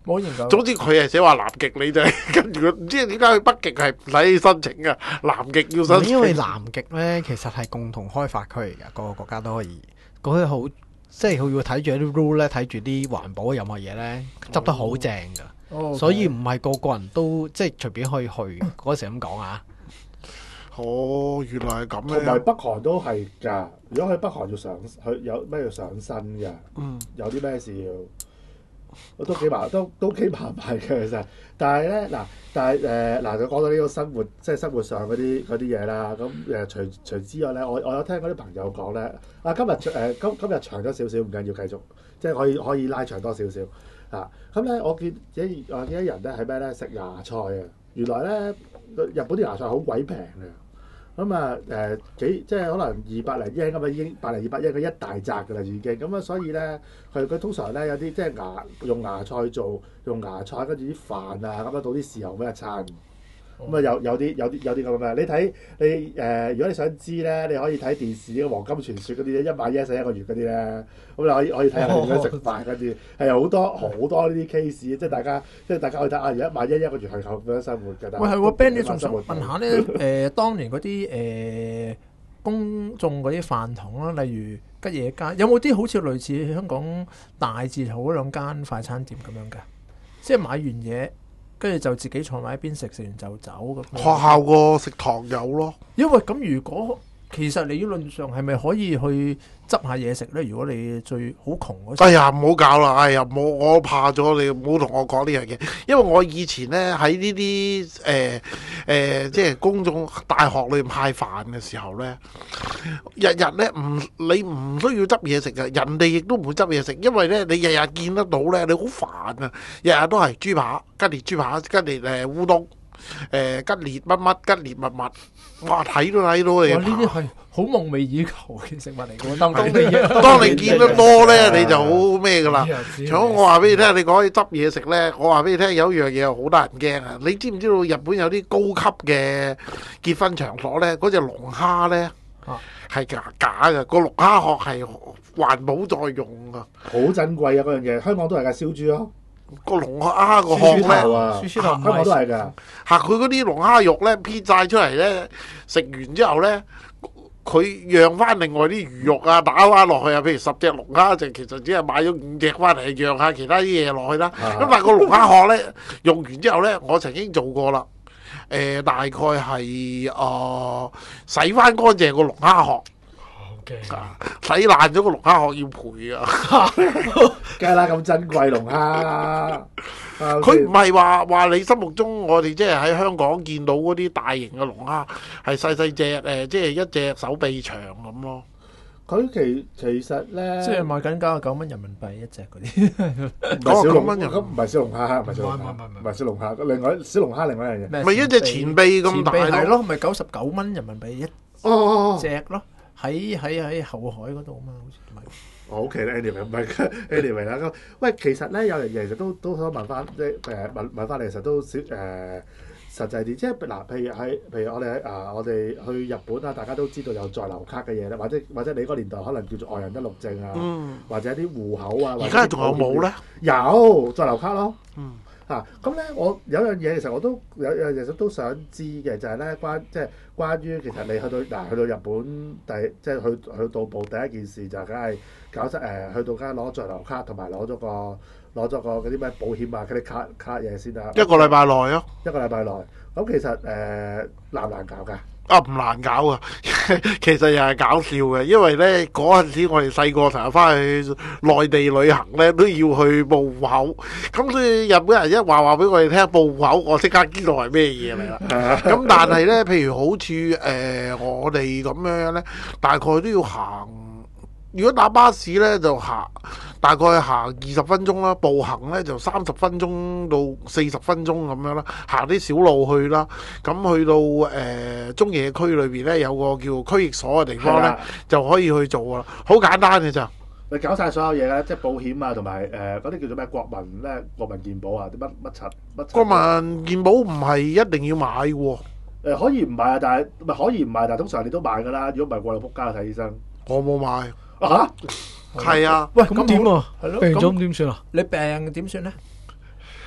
C: 冇研究。
B: 總之佢係寫話南極，你就係跟住佢，唔知點解去北極係唔使申請嘅，南極要申請。
D: 因為南極咧其實係共同開發區嚟㗎，個個國家都可以。嗰啲好即係佢要睇住啲 rule 咧，睇住啲環保任何嘢咧，執得好正㗎。所以唔係個個人都即係隨便可以去嗰時咁講啊。
B: 哦，原來係咁
A: 同埋
B: 嘅。
A: 北韓都係㗎。如果去北韓要上去有咩要上身㗎？有啲咩事要都幾麻煩嘅其實。但係咧但係佢講到呢個生活，即係生活上嗰啲嘢啦。咁除之外咧，我有聽嗰啲朋友講咧，今日長咗少少，唔緊要，繼續即係可以拉長多少少啊。咁咧我見啲人咧係咩咧食芽菜啊？原來咧日本啲芽菜好鬼平嘅。咁即係可能200零英咁啊，已經100零200英佢一大扎㗎啦已經。咁所以咧佢通常咧有啲即係用芽菜用芽菜跟住啲飯啊咁樣倒啲豉油俾一餐。咁有啲咁嘅。你睇如果你想知咧，你可以睇電視嘅《黃金傳說》嗰啲1萬英使1個月嗰啲咧。咁你可以睇下佢點樣食飯，跟住係好多呢啲 case，即係大家可以睇下，而1萬英1個月係靠點樣生活嘅？
C: 喂，係喎 Ben，你仲想問下咧？當年嗰啲公眾嗰啲飯堂啦，例如吉野家，有冇啲好似類似香港大字頭嗰兩間快餐店咁樣㗎？即係買完嘢，跟住就自己坐埋一邊食，食完就走咁。
B: 學校個食堂有咯。
C: 因為咁，如果其實理論上係咪可以去執下嘢食咧？如果你最好窮嗰時，
B: 哎呀，唔好搞啦！哎呀，我怕咗你，唔好同我講呢樣嘢。因為我以前咧喺呢啲即係公眾大學裏面派飯嘅時候咧，日日咧你唔需要執嘢食嘅，人哋亦都唔會執嘢食，因為咧你日日見得到咧，你好煩啊！日日都係豬扒、吉列豬扒、吉列烏冬、吉列乜乜、吉列乜乜，哇！睇都睇到你。
C: 哇！呢啲係好夢寐以求嘅食物嚟嘅，
B: 當你見得多咧，你就好咩噶啦。除咗我話俾你聽，你講起執嘢食咧，我話俾你聽有一樣嘢好得人驚啊！你知唔知道日本有啲高級嘅結婚場所咧，嗰隻龍蝦咧係假嘅，個龍蝦殼係環保再用噶，
A: 好珍貴啊！嗰樣嘢，香港都係㗎，燒豬咯。
B: 個龍蝦個殼咧，
A: 香港都係㗎。
B: 嚇佢嗰啲龍蝦肉咧，撇晒出嚟咧，食完之後咧。佢釀翻另外啲魚肉啊，打翻落去啊，譬如10隻龍蝦，就其實只係買咗5隻翻嚟釀下其他啲嘢落去啦。咁但係個龍蝦殼咧，用完之後咧，我曾經做過啦。大概係洗翻乾淨個龍蝦殼。洗爛咗個龍蝦殼要賠啊！
A: 梗係啦，咁珍貴龍蝦。
B: 佢唔係話你心目中我哋即係喺香港見到嗰啲大型嘅龍蝦係細隻即係一隻手臂長咁咯。
A: 佢其實咧，
C: 即係賣緊99蚊人民幣一隻嗰啲。
A: 唔係小龍蝦，唔係小龍蝦，唔係小龍蝦，另外小龍蝦另外一樣嘢。
B: 咪一隻前臂咁大
C: 係咯，咪99蚊人民幣一隻咯。喺後海嗰度啊嘛，好似唔係。
A: OK 啦 ，anyway 唔係 anyway 啦。咁喂，其實咧有樣嘢其實都想問翻，即係問翻你，其實都實際啲。即係嗱，譬如我哋去日本啊，大家都知道有在留卡嘅嘢咧，或者你嗰個年代可能叫做外人一路證啊，或者啲戶口啊。
B: 而家仲有冇咧？
A: 有在留卡咯。咁咧，我有樣嘢其實我都有樣嘢都想知嘅，就係咧關於其實你去到日本即係去到埗第一件事就梗係搞去到梗係攞在留卡同埋攞咗個嗰啲咩保險啊嗰啲卡嘢先啦。
B: 一個禮拜內咯。
A: 一個禮拜內，咁其實難唔難搞㗎？
B: 唔難搞啊！其實又係搞笑嘅，因為咧嗰陣時我哋細個成日翻去內地旅行咧，都要去報戶口。咁所以日本人一話俾我哋聽報戶口，我即刻知道係咩嘢嚟啦。咁但係咧，譬如好似我哋咁樣咧，大概都要行。如果打巴士咧就大概行20分鐘啦，步行咧就30分鐘到40分鐘咁樣啦，行啲小路去啦。咁去到中野區裏邊咧有個叫區役所嘅地方咧，就可以去做啦，好簡單嘅咋。
A: 你搞晒所有嘢啦，即係保險啊，同埋嗰啲叫做咩國民健保啊，啲乜柒。國
B: 民健保唔係一定要買喎。
A: 可以唔買啊，但係唔係可以唔買，但係通常你都買㗎啦。如果唔係過到仆街睇醫生。
B: 我冇買。
A: 嚇？
B: 係啊。
C: 喂，
D: 咁點啊？
C: 係咯。
D: 病咗點算啊？
C: 你病點算咧？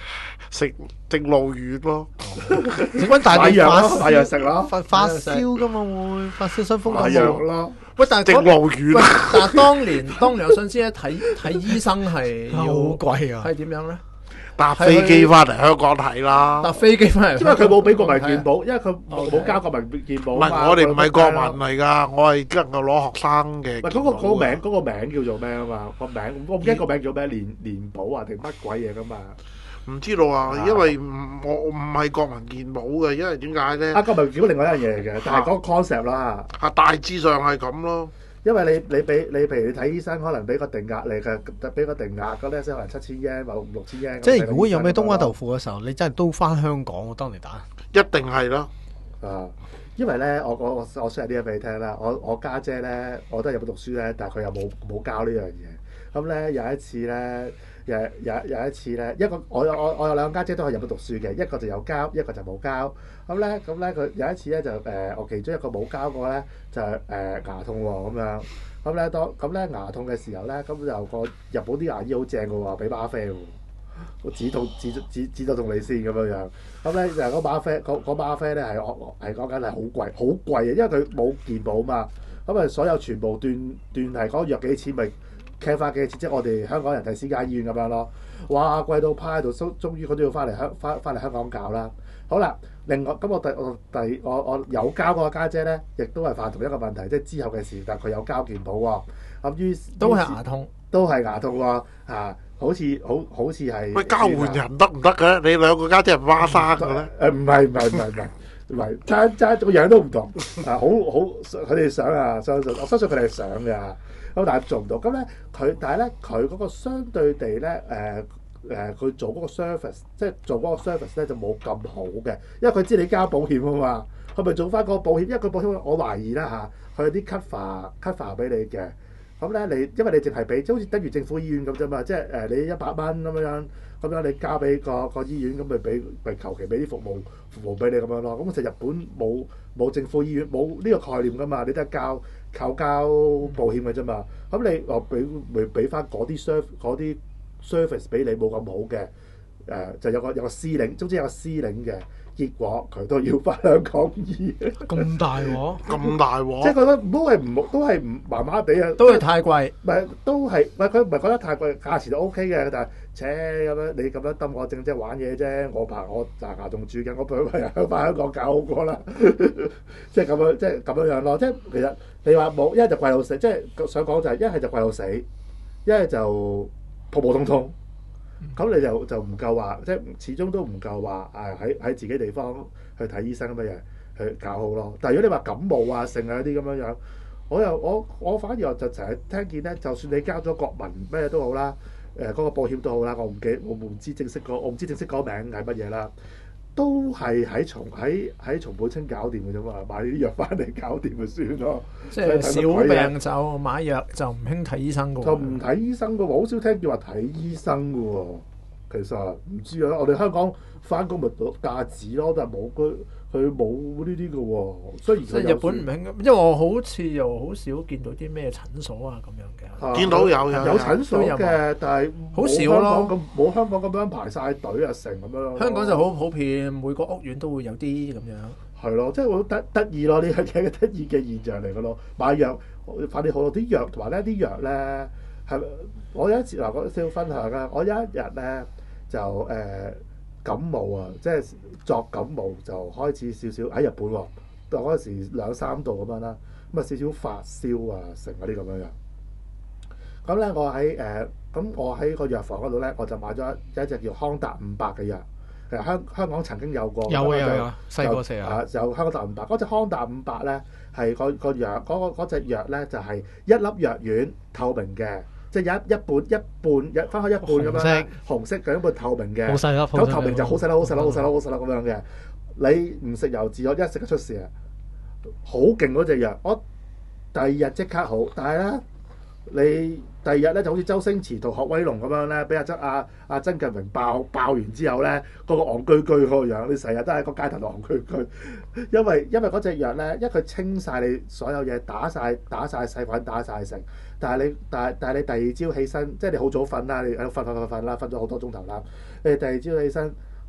B: 食鱸魚咯，
D: 喂，但係你
A: 買藥食咯，
D: 發燒噶嘛會發燒傷風感
A: 買藥
D: 冒。
A: 咯。
C: 喂，但係
B: 食鱸魚
C: 喂
B: 啦。，
C: 但係當年我想知咧，睇醫生係
D: 好
C: 要
D: 貴啊！
C: 係點樣咧？
B: 搭飛機翻嚟香港睇啦。
C: 搭飛機翻嚟，
A: 因為佢冇俾國民健保，因為佢冇交國民健保
B: 唔
A: 啊嘛。
B: 係我哋唔係國民
A: 佢
B: 嚟㗎，我係能夠攞學生嘅。
A: 唔係嗰個名叫做咩啊嘛？個名我唔記得個名叫咩，年保啊定乜鬼嘢噶嘛？
B: 唔知道啊，因為我唔係國民健保嘅，因為點解咧？
A: 國民健保另外一樣嘢嚟嘅，但係嗰個 concept 啦。
B: 大致上係咁咯。
A: 因為你譬如你睇醫生，可能俾個定額你嘅，俾個定額嗰啲先可能7000 yen 或6000 yen。
D: 即係如果有咩冬瓜豆腐嘅時候，你真係都翻香港喎，當年打。
B: 一定係咯。
A: 啊，因為咧，我 share 啲嘢俾你聽啦。我家姐咧，我都係入去讀書咧，但係佢又冇交呢樣嘢。咁咧有一次咧，有一次咧，我有兩個家姐都係入去讀書嘅，一個就有交，一個就冇交。咁咧佢有一次咧就我其中一個冇交過咧就牙痛喎咁樣。咁咧牙痛嘅時候咧，咁就個日本啲牙醫好正嘅喎，俾嗎啡喎。個止痛你先咁樣樣，咁咧就嗰嗎啡咧係講緊係好貴嘅，因為佢冇健保嘛，咁啊所有全部斷係講藥幾錢咪 cancel 翻幾錢，即係我哋香港人睇私家醫院咁樣咯。哇，貴到趴喺度，終於佢都要翻嚟香港搞啦。好啦，另外咁我有交嗰個家姐咧，亦都係犯同一個問題，即係之後嘅事，但係佢有交健保喎。咁
C: 都係牙痛，
A: 都係牙痛喎嚇。好似係
B: 喂，交換人得唔得嘅？你兩個家姐係孖生嘅咧？
A: 唔係，爭個樣都唔同啊！好，佢哋想啊，相信我相信佢哋係想㗎。咁但係做唔到。咁咧但係咧佢嗰個相對地咧佢做嗰個 service， 即係做嗰個 service 咧就冇咁好嘅，因為佢知你交保險啊嘛，佢咪做翻個保險，因為佢保險我懷疑啦嚇，佢有啲 cover 俾你嘅。咁咧因為你淨係俾，即係好似等於政府醫院咁啫嘛，即係你100蚊咁樣你交俾個醫院，咁咪求其俾啲服務俾你咁樣咯。咁其實日本冇政府醫院，冇呢個概念噶嘛，你都係靠交保險嘅啫嘛。咁你話俾翻嗰啲 service 俾你冇咁好嘅，就有個司令，總之有個司令嘅。結果佢都要翻香港醫，
D: 咁大鑊，
B: 咁大鑊，
A: 即係覺得都係唔麻麻地啊，
C: 都係太貴，
A: 唔係都係佢唔係覺得太貴，價錢都 OK 嘅，但係咁樣你咁樣揼我正即係玩嘢啫，我牙仲住緊，我翻香港搞好過啦，即係咁樣咯，即係其實你話冇一係就貴到死，即係想講就係一係就貴到死，一係就普普通通。咁你就唔夠話，即係始終都唔夠話喺自己地方去睇醫生咁嘅嘢去搞好咯。但係如果你話感冒啊、剩啊啲咁樣，我反而就成日聽見咧，就算你交咗國民咩都好啦，嗰個保險都好啦，我唔知正式嗰名係乜嘢啦，都係喺松本清搞掂嘅啫嘛，買啲藥翻嚟搞掂咪算咯。
C: 即係小病就買藥，就唔興睇醫生嘅喎。
A: 就唔睇醫生嘅喎，好少聽叫話睇醫生嘅喎。其實唔知啊，我哋香港翻工咪假紙咯，但係佢冇呢啲嘅喎。雖然
C: 即係日本唔興，因為我好似又好少見到啲咩診所啊咁樣嘅。
B: 見到
A: 有診所嘅，但係
C: 好少咯，
A: 冇香港咁樣排晒隊啊成咁樣。
C: 香港就好普遍，每個屋苑都會有啲咁樣。
A: 係咯，即係好得意咯，呢樣嘢嘅得意嘅現象嚟嘅咯。買藥，反正好多啲藥同埋咧啲藥咧係我有一次嗱，我先分享啊。我有一日咧就感冒啊，即係作感冒就開始少少喺日本喎，但嗰陣時2-3度咁樣啦，咁啊少少發燒啊成嗰啲咁樣樣。咁咧我喺個藥房嗰度咧，我就買咗一隻叫康達500嘅藥。其實香港曾經有過，
D: 有細個時啊，
A: 有康達500嗰隻康達500咧係個藥嗰隻藥咧就係一粒藥丸透明嘅。即係一半分開一半咁樣，紅色嘅一半透明嘅，
D: 好細粒，
A: 咁透明就好細粒咁樣嘅。你唔食油脂，我一食就出事啊！好勁嗰隻藥，我第二日即刻好，但係咧你第二日咧就好似周星馳同學威龍咁樣咧，俾阿曾近榮爆完之後咧，嗰個戇居居嗰個樣，你成日都喺個街頭度戇居居，因為嗰隻藥咧，因為佢清晒你所有嘢，打晒細菌，打晒成。但係你第二朝起身，即係你好早瞓啦，你喺度瞓啦，瞓咗好多鐘頭啦。你第二朝起身，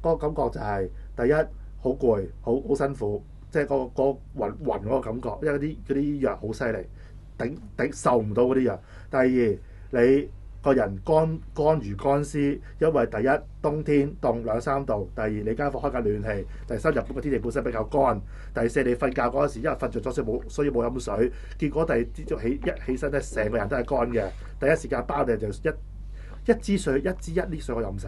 A: 嗰個感覺就係、第一好攰，好辛苦，即係個暈嗰個感覺，因為嗰啲藥好犀利，頂受唔到嗰啲藥。第二你個人乾如乾屍，因為第一冬天凍2-3度，第二你間房開緊暖氣，第三日本個天氣本身比較乾，第四你瞓覺嗰陣時因為瞓着咗所以冇飲水，結果第二朝一起身咧成個人都係乾嘅，第一時間包你就一支水1 lit 水我飲晒。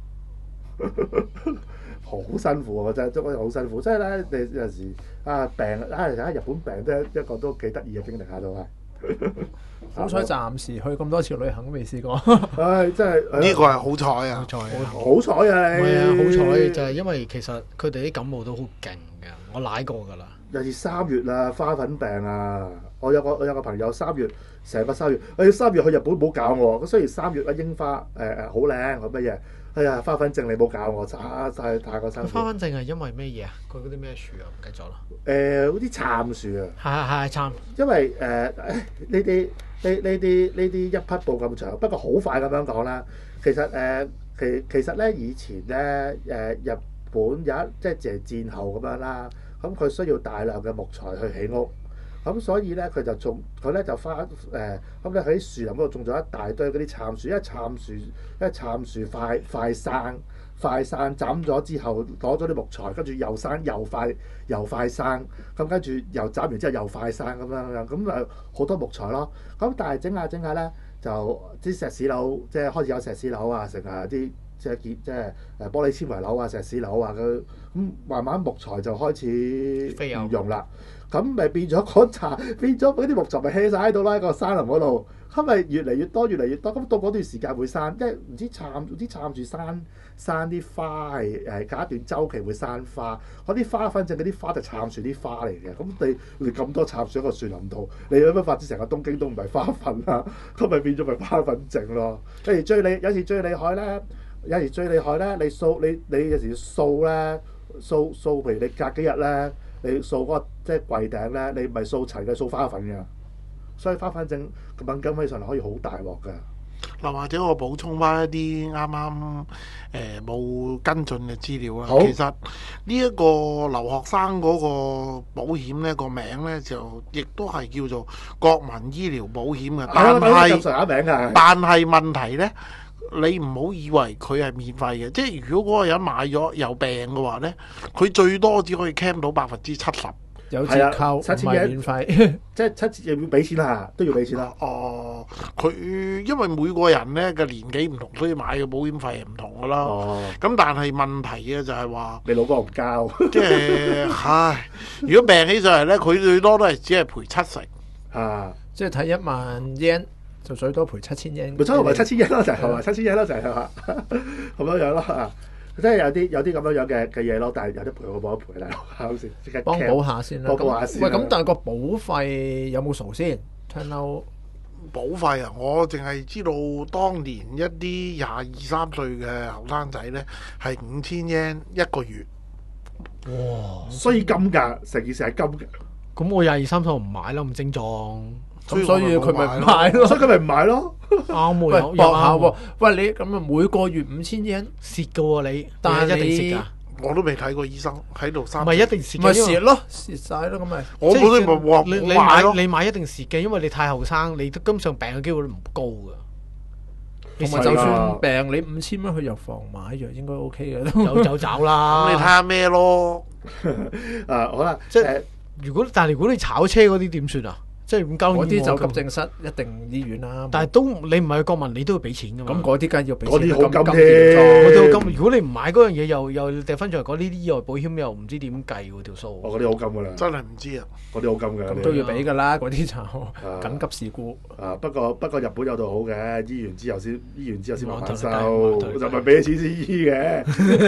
A: 好辛苦啊！真係好辛苦，即係咧你有陣時病日本病都一個都幾得意嘅經歷下都係。
C: 好彩暫時去咁多次旅行都未試過。
A: 唉，真係
B: 呢個係好彩啊！
A: 好彩啊！你
D: 唔係啊，好彩就係因為其實佢哋啲感冒都好勁㗎，我舐過㗎啦。
A: 尤其3月啦，花粉病啊！我有個朋友3月成個3月，3月去日本唔好搞我。咁雖然3月櫻花好靚，好乜嘢？哎呀，花粉症你冇搞我，差晒太過辛苦。
D: 花粉症係因為咩嘢啊？佢嗰啲咩樹啊？唔記得咗啦。
A: 嗰啲杉樹啊。
D: 係杉。
A: 因為呢啲一匹布咁長，不過好快咁樣講啦。其實其實咧以前咧日本有即係戰後咁樣啦，咁佢需要大量嘅木材去起屋。咁所以咧，佢咧就花咁咧喺樹林嗰度種咗一大堆嗰啲杉樹，因為杉樹快生，斬咗之後攞咗啲木材，跟住又生又快生，咁跟住又斬完之後又快生咁樣，咁好多木材咯。咁但係整下咧，就啲石屎樓即係開始有石屎樓啊，成啊啲即係玻璃纖維樓啊、石屎樓啊咁慢慢木材就開始唔用啦。咁咪變咗變咗嗰啲木材咪 hea 曬喺度啦，喺個山林嗰度，咁咪越嚟越多。咁到嗰段時間會生，即係唔知杉樹生啲花係隔一段周期會生花。嗰啲花反正嗰啲花就杉樹啲花嚟嘅。咁你咁多杉樹喺個樹林度，你有乜發展成個東京都唔係花粉啦？咁咪變咗咪花粉症咯。有時最厲害咧，你有時有時掃咧，掃譬如你隔幾日咧。你掃嗰個即係櫃頂咧，你唔係掃塵嘅，掃花粉嘅，所以花粉症敏感起上嚟可以好大鑊㗎。
B: 嗱，或者我補充翻一啲啱啱冇跟進嘅資料啦。
A: 好
B: 其實呢一個留學生嗰個保險咧，個名咧就亦都係叫做國民醫療保險嘅，但係問題咧。你唔好以為佢係免費嘅，即係如果嗰個人買咗有病嘅話咧，佢最多只可以 claim 到70%，
C: 有折扣，唔係免費，
A: 即係7又要俾錢啦，都要俾錢啦。
B: 哦，佢因為每個人咧嘅年紀唔同，所以買嘅保險費係唔同噶啦。哦，咁但係問題嘅就係話，
A: 你老公唔交，
B: 即係唉，如果病起上嚟咧，佢最多都係只係賠70%
A: 啊，
C: 即係睇1萬yen。就最多賠7000yen，
A: 冇錯，咪7000yen咯，就係話7000yen咯，就係話咁樣咯，即係有啲咁樣嘅嘢咯，但係有得賠我冇得賠啦，好似即刻
C: 幫補下先啦。
A: 幫補下先。喂，
C: 咁但係個保費有冇數先？聽到
B: 保費啊，我淨係知道當年一啲22-23歲嘅後生仔咧係5000yen一個月。
A: 哇！所以金㗎，成件事係金㗎。
D: 咁我22-23歲唔買啦，咁精壯。
C: 咁所以佢咪唔買咯，
A: 所以佢咪唔買咯。
D: 啱喎，
C: 喂，搏下喎。喂，你咁啊每個月5000yen蝕㗎喎你，
D: 但係一定蝕㗎。
B: 我都未睇過醫生喺度3。
D: 唔係一定蝕嘅，
C: 咪蝕咯，蝕晒咯咁咪。
B: 我本身咪話
D: 你買一定蝕嘅，因為你太後生，你根本上病嘅機會都唔高㗎。
C: 同埋就算病，你5000蚊去藥房買藥應該 OK 嘅。
D: 就找啦。
B: 咁你睇下咩咯？
A: 好啦，
D: 即係如果你炒車嗰啲點算啊？即係
C: 嗰啲就急症室一定醫院啦。
D: 但係都你唔係國民，你都要俾錢㗎嘛。
C: 咁嗰啲梗係要俾錢。
A: 嗰啲好金
C: 添。
D: 嗰啲好金。如果你唔買嗰樣嘢，又掟翻出嚟講呢啲醫外保險又唔知點計喎條數。
A: 嗰啲好金㗎啦。
B: 真係唔知啊。
A: 嗰啲好金㗎。
C: 咁都要俾㗎啦，嗰啲就緊急事故。
A: 不過日本有度好嘅，醫完之後先慢慢收，就唔係俾錢先醫嘅。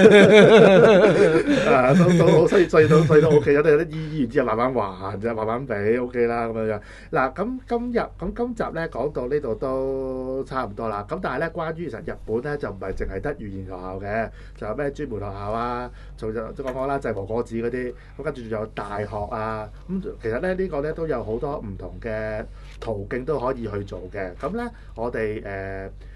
A: 都好，所以都 OK， 有啲醫完之後慢慢還，就慢慢俾 OK 啦咁樣樣。嗱，咁今集咧講到呢度都差唔多啦。咁但係咧，關於其實日本咧就唔係淨係得語言學校嘅，仲有咩專門學校啊，就講啦，濟和果子嗰啲。咁跟住仲有大學啊。咁其實咧呢個咧都有好多唔同嘅途徑都可以去做嘅。咁咧我哋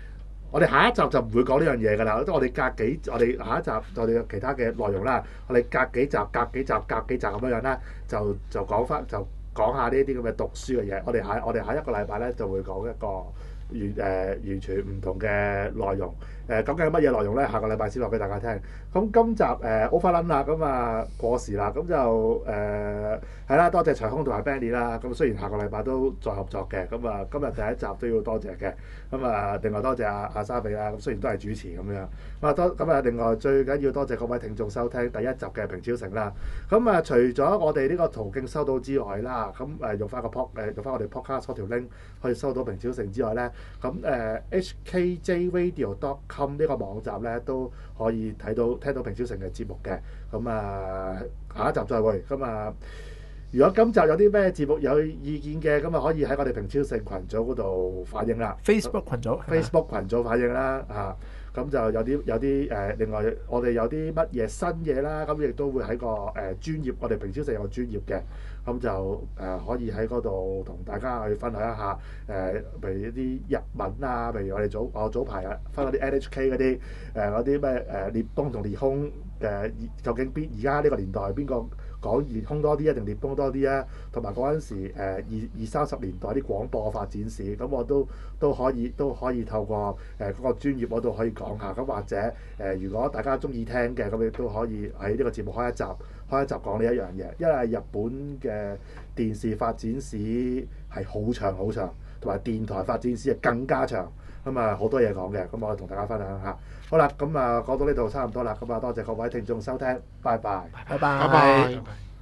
A: 我哋下一集就唔會講呢樣嘢㗎啦，即係我哋我哋下一集我哋有其他嘅內容啦，我哋隔幾集咁樣啦，就講下呢啲咁嘅讀書嘅嘢。我哋下一個禮拜咧就會講一個完全唔同嘅內容。究竟係乜嘢內容咧？下個禮拜先話俾大家聽。咁今集overrun 啦，咁啊過時啦，咁就係啦，多謝長空同埋 Benny 啦。咁雖然下個禮拜都再合作嘅，咁啊今日第一集都要多謝嘅。咁啊另外多謝阿沙比啦。咁雖然都係主持咁樣，咁啊另外最緊要多謝各位聽眾收聽第一集嘅平超城啦。咁啊除咗我哋呢個途徑收到之外啦，咁用翻我哋 podcast 嗰條 link 可以收到平超城之外咧，咁hkjradio.com呢個網站咧都可以聽到平超城嘅節目嘅。咁啊下一集再會。咁啊如果今集有啲咩節目有意見嘅，咁啊可以喺我哋平超城群組嗰度反映啦。
C: Facebook 群組
A: 反映啦嚇。咁就有啲另外我哋有啲乜嘢新嘢啦，咁亦都會喺個專頁，我哋平超城有個專頁嘅，咁就可以喺嗰度同大家去分享一下譬如一啲日文啊，譬如我早排分嗰啲 NHK 嗰啲嗰啲咩列邦同列空究竟而家呢個年代邊個講列空多啲啊，定列邦多啲啊？同埋嗰陣時20-30年代啲廣播發展史，咁我都可以透過嗰個專頁嗰度可以講下。咁或者如果大家中意聽嘅，咁亦都可以喺呢個節目開一集講呢一樣嘢。因為日本嘅電視發展史係好長，同埋電台發展史係更加長。咁啊好多嘢講嘅，咁我同大家分享下。好啦，咁啊講到呢度差唔多啦，咁啊多謝各位聽眾收聽，拜拜。
C: 拜拜。
B: 拜拜。